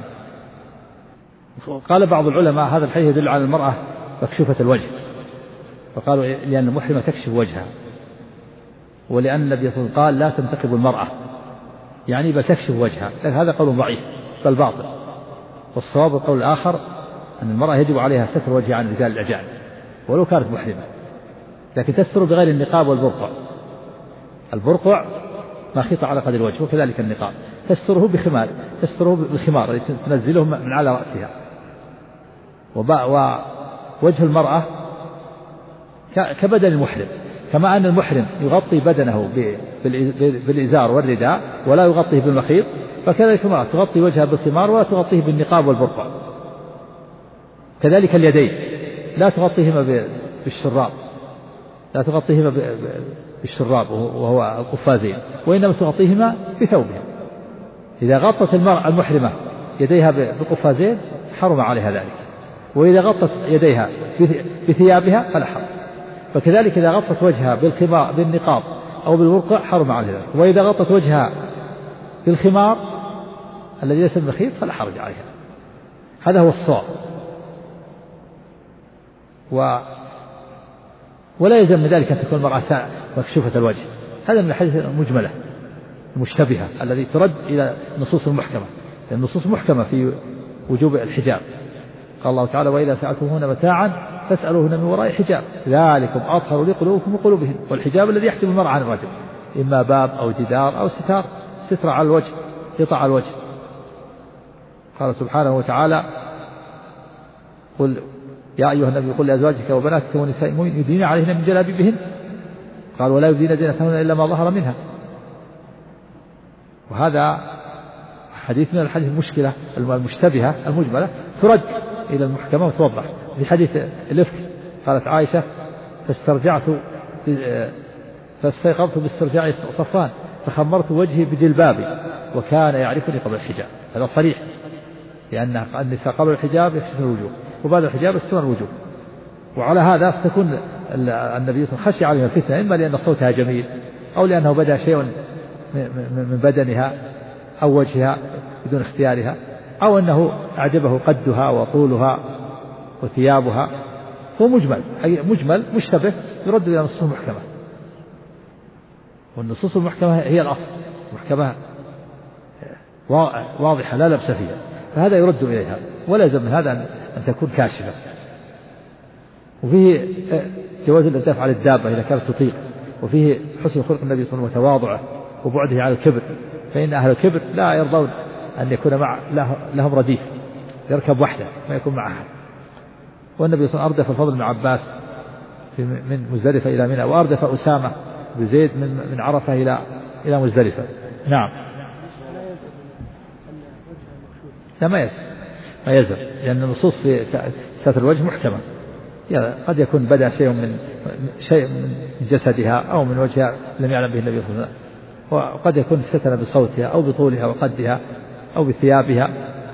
قال بعض العلماء هذا الحديث يدل على المرأة مكشوفة الوجه، فقالوا لأن المحرمة تكشف وجهها، ولأن النبي صلى الله عليه وسلم قال: لا تنتقب المرأة، يعني بل تكشف وجهها، لكن هذا قول ضعيف بل باطل. والصواب القول الآخر أن المرأة يجب عليها ستر وجهها عن رجال الأجانب ولو كانت محرمة، لكن تستر بغير النقاب والبرقع. البرقع ما خيط على قدر الوجه، وكذلك النقاب. تستره بخمار، تستره بالخمار التي تنزله من على رأسها. ووجه المرأة كبدن المحرم، كما أن المحرم يغطي بدنه بالإزار والرداء ولا يغطيه بالمخيط، فكذلك المرأة تغطي وجهها بالخمار ولا تغطيه بالنقاب والبرقع. كذلك اليدين لا تغطيهما بالشراب، لا تغطيهما بالشراب وهو القفازين، وإنما تغطيهما بثوبها. إذا غطت المرأة المحرمة يديها بالقفازين حرم عليها ذلك، وإذا غطت يديها بثيابها فلا حرج. فكذلك إذا غطت وجهها بالنقاب أو بالبرقع حرم عليها ذلك، وإذا غطت وجهها بالخمار الذي ليس بالمخيط فلا حرج عليها. هذا هو الصواب. ولا يلزم من ذلك أن تكون المرأة مكشوفة الوجه. هذا من الحديث المجملة المشتبهة الذي ترد إلى النصوص المحكمة، لأن النصوص محكمة في وجوب الحجاب. قال الله تعالى: وإذا سألتموهن متاعا فاسألوهن من وراء حجاب ذلكم أطهر لقلوبكم وقلوبهن. والحجاب الذي يحجب المرأة عن الرجل، إما باب أو جدار أو ستر على الوجه، قطع على الوجه. قال سبحانه وتعالى: قل يا أيها النبي قل لأزواجك وبناتك ونساء المؤمنين يدين عليهن من جلابيبهن. قال: ولا يبدين زينتهن إلا ما ظهر منها. وهذا حديث من الحديث المشكلة المشتبهة المجملة ترد إلى المحكمة وتوضح. في حديث الإفك قالت عائشة: فاستيقظت باسترجاع صفوان فخمرت وجهي بجلبابي وكان يعرفني قبل الحجاب. هذا صريح، لأن النساء قبل الحجاب يكشفن الوجوه وبعد الحجاب يسترون الوجوه. وعلى هذا تكون النبي خشي عليها الفتنة، إما لأن صوتها جميل أو لأنه بدأ شيء من بدنها أو وجهها بدون اختيارها، أو أنه أعجبه قدها وطولها وثيابها. هو مجمل مشتبه يرد إلى النصوص المحكمة، والنصوص المحكمة هي الأصل، محكمة واضحة لا لبس فيها، فهذا يرد إليها، ولا يلزم من هذا أن تكون كاشفة. وفيه جواز الإرداف على الدابة إذا كانت تطيق، وفيه حسن خلق النبي صلى الله عليه وسلم وتواضعه وبعده على الكبر، فإن أهل الكبر لا يرضون أن يكون لهم رديف، يركب وحده ما يكون مع أحد. والنبي صلى الله عليه وسلم أردف الفضل بن عباس من مزدلفة إلى منى، وأردف أسامة بزيد من عرفة إلى مزدلفة. نعم. لا ما يلزم، لأن النصوص في ستر الوجه محكمة. قد يكون بدأ شيء من جسدها أو من وجهها لم يعلم به النبي صلى الله عليه وسلم، وقد يكون ستر بصوتها أو بطولها وقدها أو بثيابها.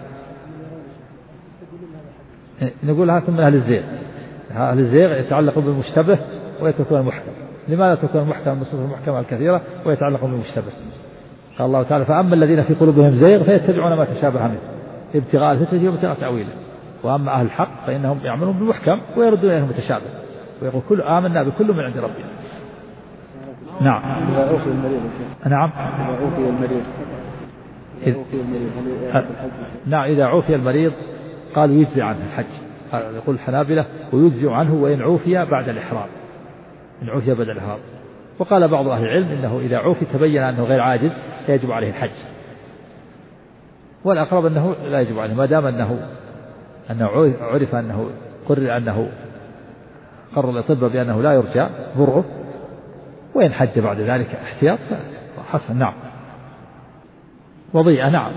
نقول هذا من أهل الزيغ. أهل الزيغ يتعلقون بالمشتبه ويتركون المحكم. لماذا تكون المحكم النصوص المحكمة الكثيرة ويتعلقون بالمشتبه؟ قال الله تعالى: فأما الذين في قلوبهم زيغ فيتبعون ما تشابه منه ابتغاء الفتنة وابتغاء تأويله، وأما أهل الحق فإنهم يعملون بالمحكم ويردون إليه المتشابه، ويقول كل آمنا بكل من عند ربنا. نعم. نعم. نعم. إذا عوفي المريض قالوا يجزي عنه الحج، يقول الحنابلة ويجزي عنه وإن عوفي بعد الإحرام، إن عوفي بعد الإحرام. وقال بعض أهل العلم إنه إذا عوفي تبين أنه غير عاجز يجب عليه الحج، والأقرب أنه لا يجب عليه ما دام أنه عرف أنه قرر الأطباء بأنه لا يرجى برؤه، وإن حج بعد ذلك احتياط حسن. نعم. وضيئة. نعم.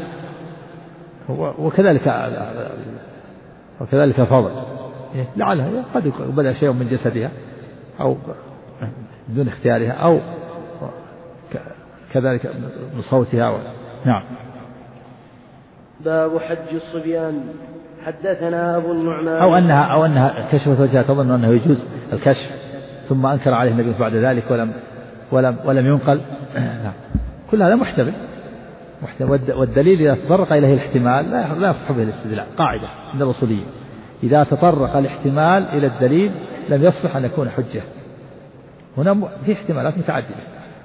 وكذلك فضل لعلها قد بدأ شيء من جسدها أو بدون اختيارها أو كذلك بصوتها. نعم. باب حج الصبيان. حدثنا أبو النعمان أو أنها كشفت وجهها تظن أنه يجوز الكشف، ثم أنكر عليه النبي بعد ذلك ولم ينقل. كل هذا محتمل، والدليل إذا تطرق إليه الاحتمال لا يصح به الاستدلال. قاعدة عند الأصوليين: إذا تطرق الاحتمال إلى الدليل لم يصح أن يكون حجة. هنا في احتمالات متعددة.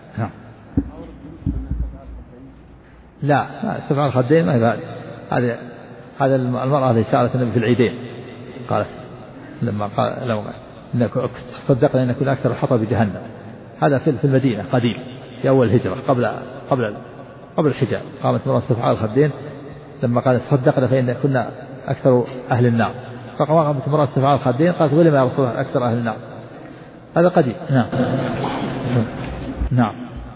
لا استفعال الخدين ما هي هذا المرأة التي سألت النبي في العيدين قالت لما قال إنك صدقنا أن يكون أكثر الحطب بجهنم. هذا في المدينة قديم في أول الهجرة قبل قبل الحجاب. قامت امرأة على الخدين لما قالت صدقنا فإن كنا أكثر أهل النار، فقامت امرأة على الخدين قالت ولما يا رسول الله أكثر أهل النار؟ هذا قديم. نعم.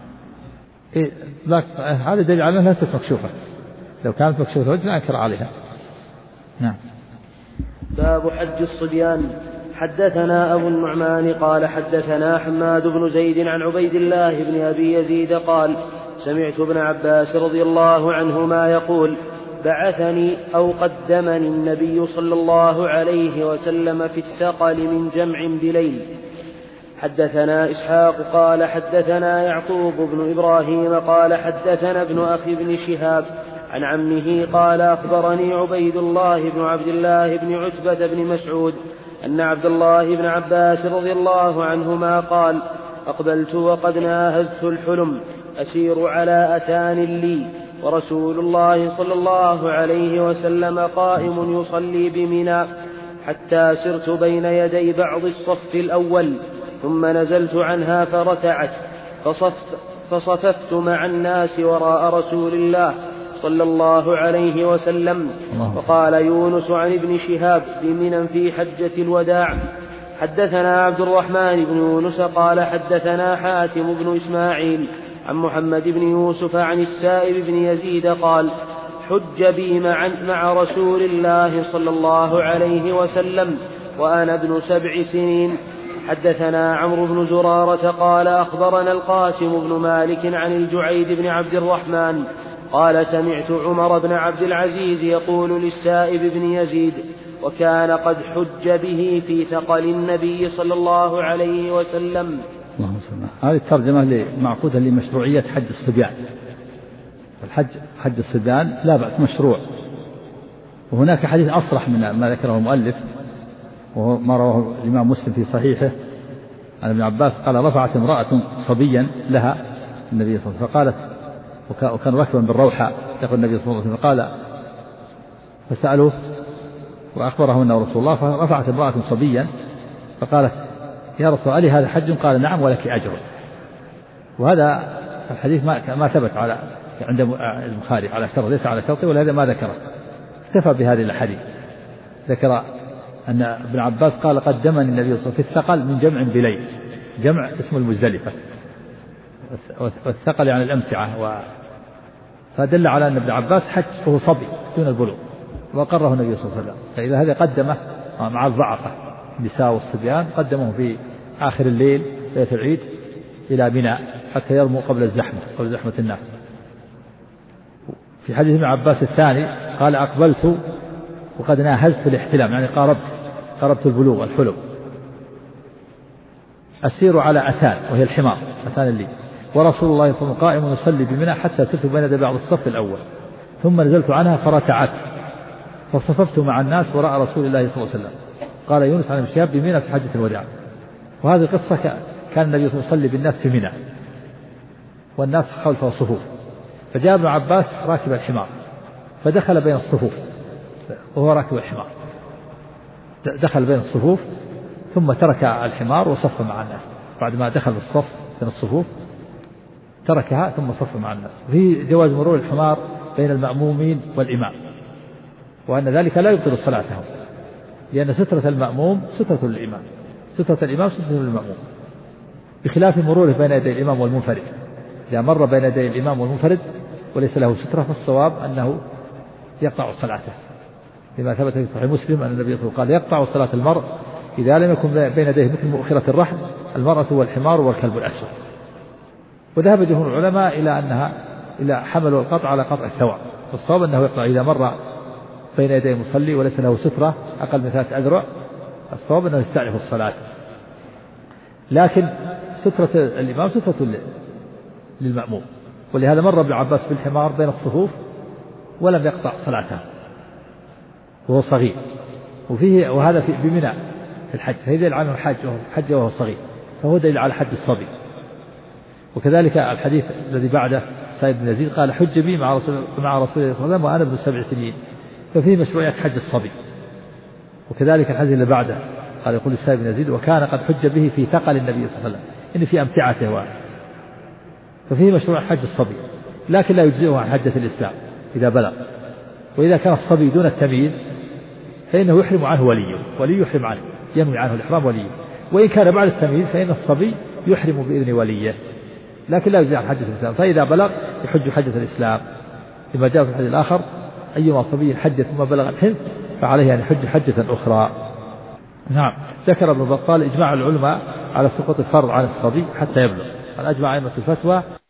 هذا دليل على أنها ليست مكشوفة، لو كانت مكشوفة الوجه لا أنكر عليها. نعم. باب حج الصبيان. حدثنا أبو النعمان قال حدثنا حماد بن زيد عن عبيد الله بن أبي يزيد قال سمعت ابن عباس رضي الله عنهما يقول بعثني أو قدمني النبي صلى الله عليه وسلم في الثقل من جمع بليل. حدثنا إسحاق قال حدثنا يعقوب بن إبراهيم قال حدثنا ابن أخي بن شهاب عن عمه قال أخبرني عبيد الله بن عبد الله بن عتبة بن مسعود أن عبد الله بن عباس رضي الله عنهما قال أقبلت وقد ناهزت الحلم أسير على أتان لي ورسول الله صلى الله عليه وسلم قائم يصلي بمنى حتى سرت بين يدي بعض الصف الأول ثم نزلت عنها فركعت فصففت مع الناس وراء رسول الله صلى الله عليه وسلم. وقال يونس عن ابن شهاب بمنى في حجة الوداع. حدثنا عبد الرحمن بن يونس قال حدثنا حاتم بن إسماعيل عن محمد بن يوسف عن السائب بن يزيد قال حج بي مع رسول الله صلى الله عليه وسلم وأنا ابن 7 سنين. حدثنا عمرو بن زرارة قال أخبرنا القاسم بن مالك عن الجعيد بن عبد الرحمن قال سمعت عمر بن عبد العزيز يقول للسائب بن يزيد وكان قد حج به في ثقل النبي صلى الله عليه وسلم. هذه الترجمة معقودة لمشروعية حج الصبيان. حج الصبيان لا بأس مشروع، وهناك حديث أصرح من ما ذكره المؤلف وهو ما رواه الإمام مسلم في صحيحه عن ابن عباس قال رفعت امرأة صبيا لها النبي صلى الله عليه وسلم فقالت وكان راكبا بالروحة يقول النبي صلى الله عليه وسلم قال فسألوه وأخبره أنه رسول الله فرفعت امرأة صبيا فقالت يا رسول الله هذا حج؟ قال نعم ولك أجر. وهذا الحديث ما ثبت على عند البخاري على شرط ليس على شرطه ولهذا ما ذكره، اكتفى بهذه الحديث. ذكر أن ابن عباس قال قدمني النبي صلى الله عليه وسلم في الثقل من جمع بليل، جمع اسم المزدلفة، والثقل يعني الأمتعة، فدل على أن ابن عباس حج وهو صبي دون البلوغ وقره النبي صلى الله عليه وسلم. فإذا هذا قدمه مع الضعفة النساء والصبيان قدمه في آخر الليل ليلة العيد إلى منى حتى يرموا قبل زحمة الناس. في حديث ابن عباس الثاني قال أقبلت وقد ناهزت الاحتلام يعني قربت البلوغ الحلم. أسير على أتان وهي الحمار أتان لي ورسول الله صلى الله عليه وسلم قائم يصلي بمنى حتى سرت بين يدي بعض الصف الأول ثم نزلت عنها فركعت فصففت مع الناس وراء رسول الله صلى الله عليه وسلم. قال يونس عن ابن شهاب بمنى في حجة الوداع. وهذه القصة كان النبي صلى الله عليه وسلم يصلي بالناس في منى والناس خلفه صفوف، فجاء ابن عباس راكب الحمار فدخل بين الصفوف وهو راكب الحمار، دخل بين الصفوف ثم ترك الحمار وصف مع الناس. بعد ما دخل الصف بين الصفوف تركها ثم صف مع الناس. في جواز مرور الحمار بين المأمومين والإمام، وأن ذلك لا يبطل صلاتهم، لأن سترة المأموم سترة للإمام، سترة الإمام سترة للمأموم، بخلاف مروره بين يدي الإمام والمنفرد. إذا مر بين يدي الإمام والمنفرد وليس له سترة فالصواب أنه يقطع صلاته، لما ثبت في صحيح مسلم أن النبي صلى الله عليه وسلم قال يقطع صلاة المرء إذا لم يكن بين يديه مثل مؤخرة الرحل المرأة والحمار والكلب الأسود. وذهب جمهور العلماء إلى حمل القطع على قطع الثواب، والصواب أنه يقطع إذا مر بين يدي المصلي وليس له سترة أقل من 3 أذرع، الصواب أنه يستأنف الصلاة. لكن سترة الإمام سترة للمأموم، ولهذا مر ابن عباس بالحمار بين الصفوف ولم يقطع صلاته وهو صغير. وهذا في بمنى في الحج، فهذا دليل على الحج وهو صغير، فهو دليل على حج الصبي. وكذلك الحديث الذي بعده سعيد بن يزيد قال حج بي مع رسول الله صلى الله عليه وسلم وأنا ابن 7 سنين، ففيه مشروعية حج الصبي. وكذلك الحديث اللي بعده قال يقول سعيد بن يزيد وكان قد حج به في ثقل النبي صلى الله عليه وسلم، إن في أمتعته ففيه مشروع حج الصبي. لكن لا يجزئه عن حجة الإسلام إذا بلغ. وإذا كان الصبي دون التمييز فإنه يحرم عنه ولي يحرم عنه، ينوي عنه الإحرام وليه. وإن كان بعد التمييز فإن الصبي يحرم بإذن وليه، لكن لا يجزئ عن حجة الإسلام. فإذا بلغ يحج حجة الإسلام، لما جاء في الحديث الآخر: أيما صبي حج ثم بلغ الحنث فعليه أن يحج حجة أخرى. نعم. ذكر ابن بطال إجماع العلماء على سقوط الفرض عن الصبي حتى يبلغ، قال أجمع أئمة الفتوى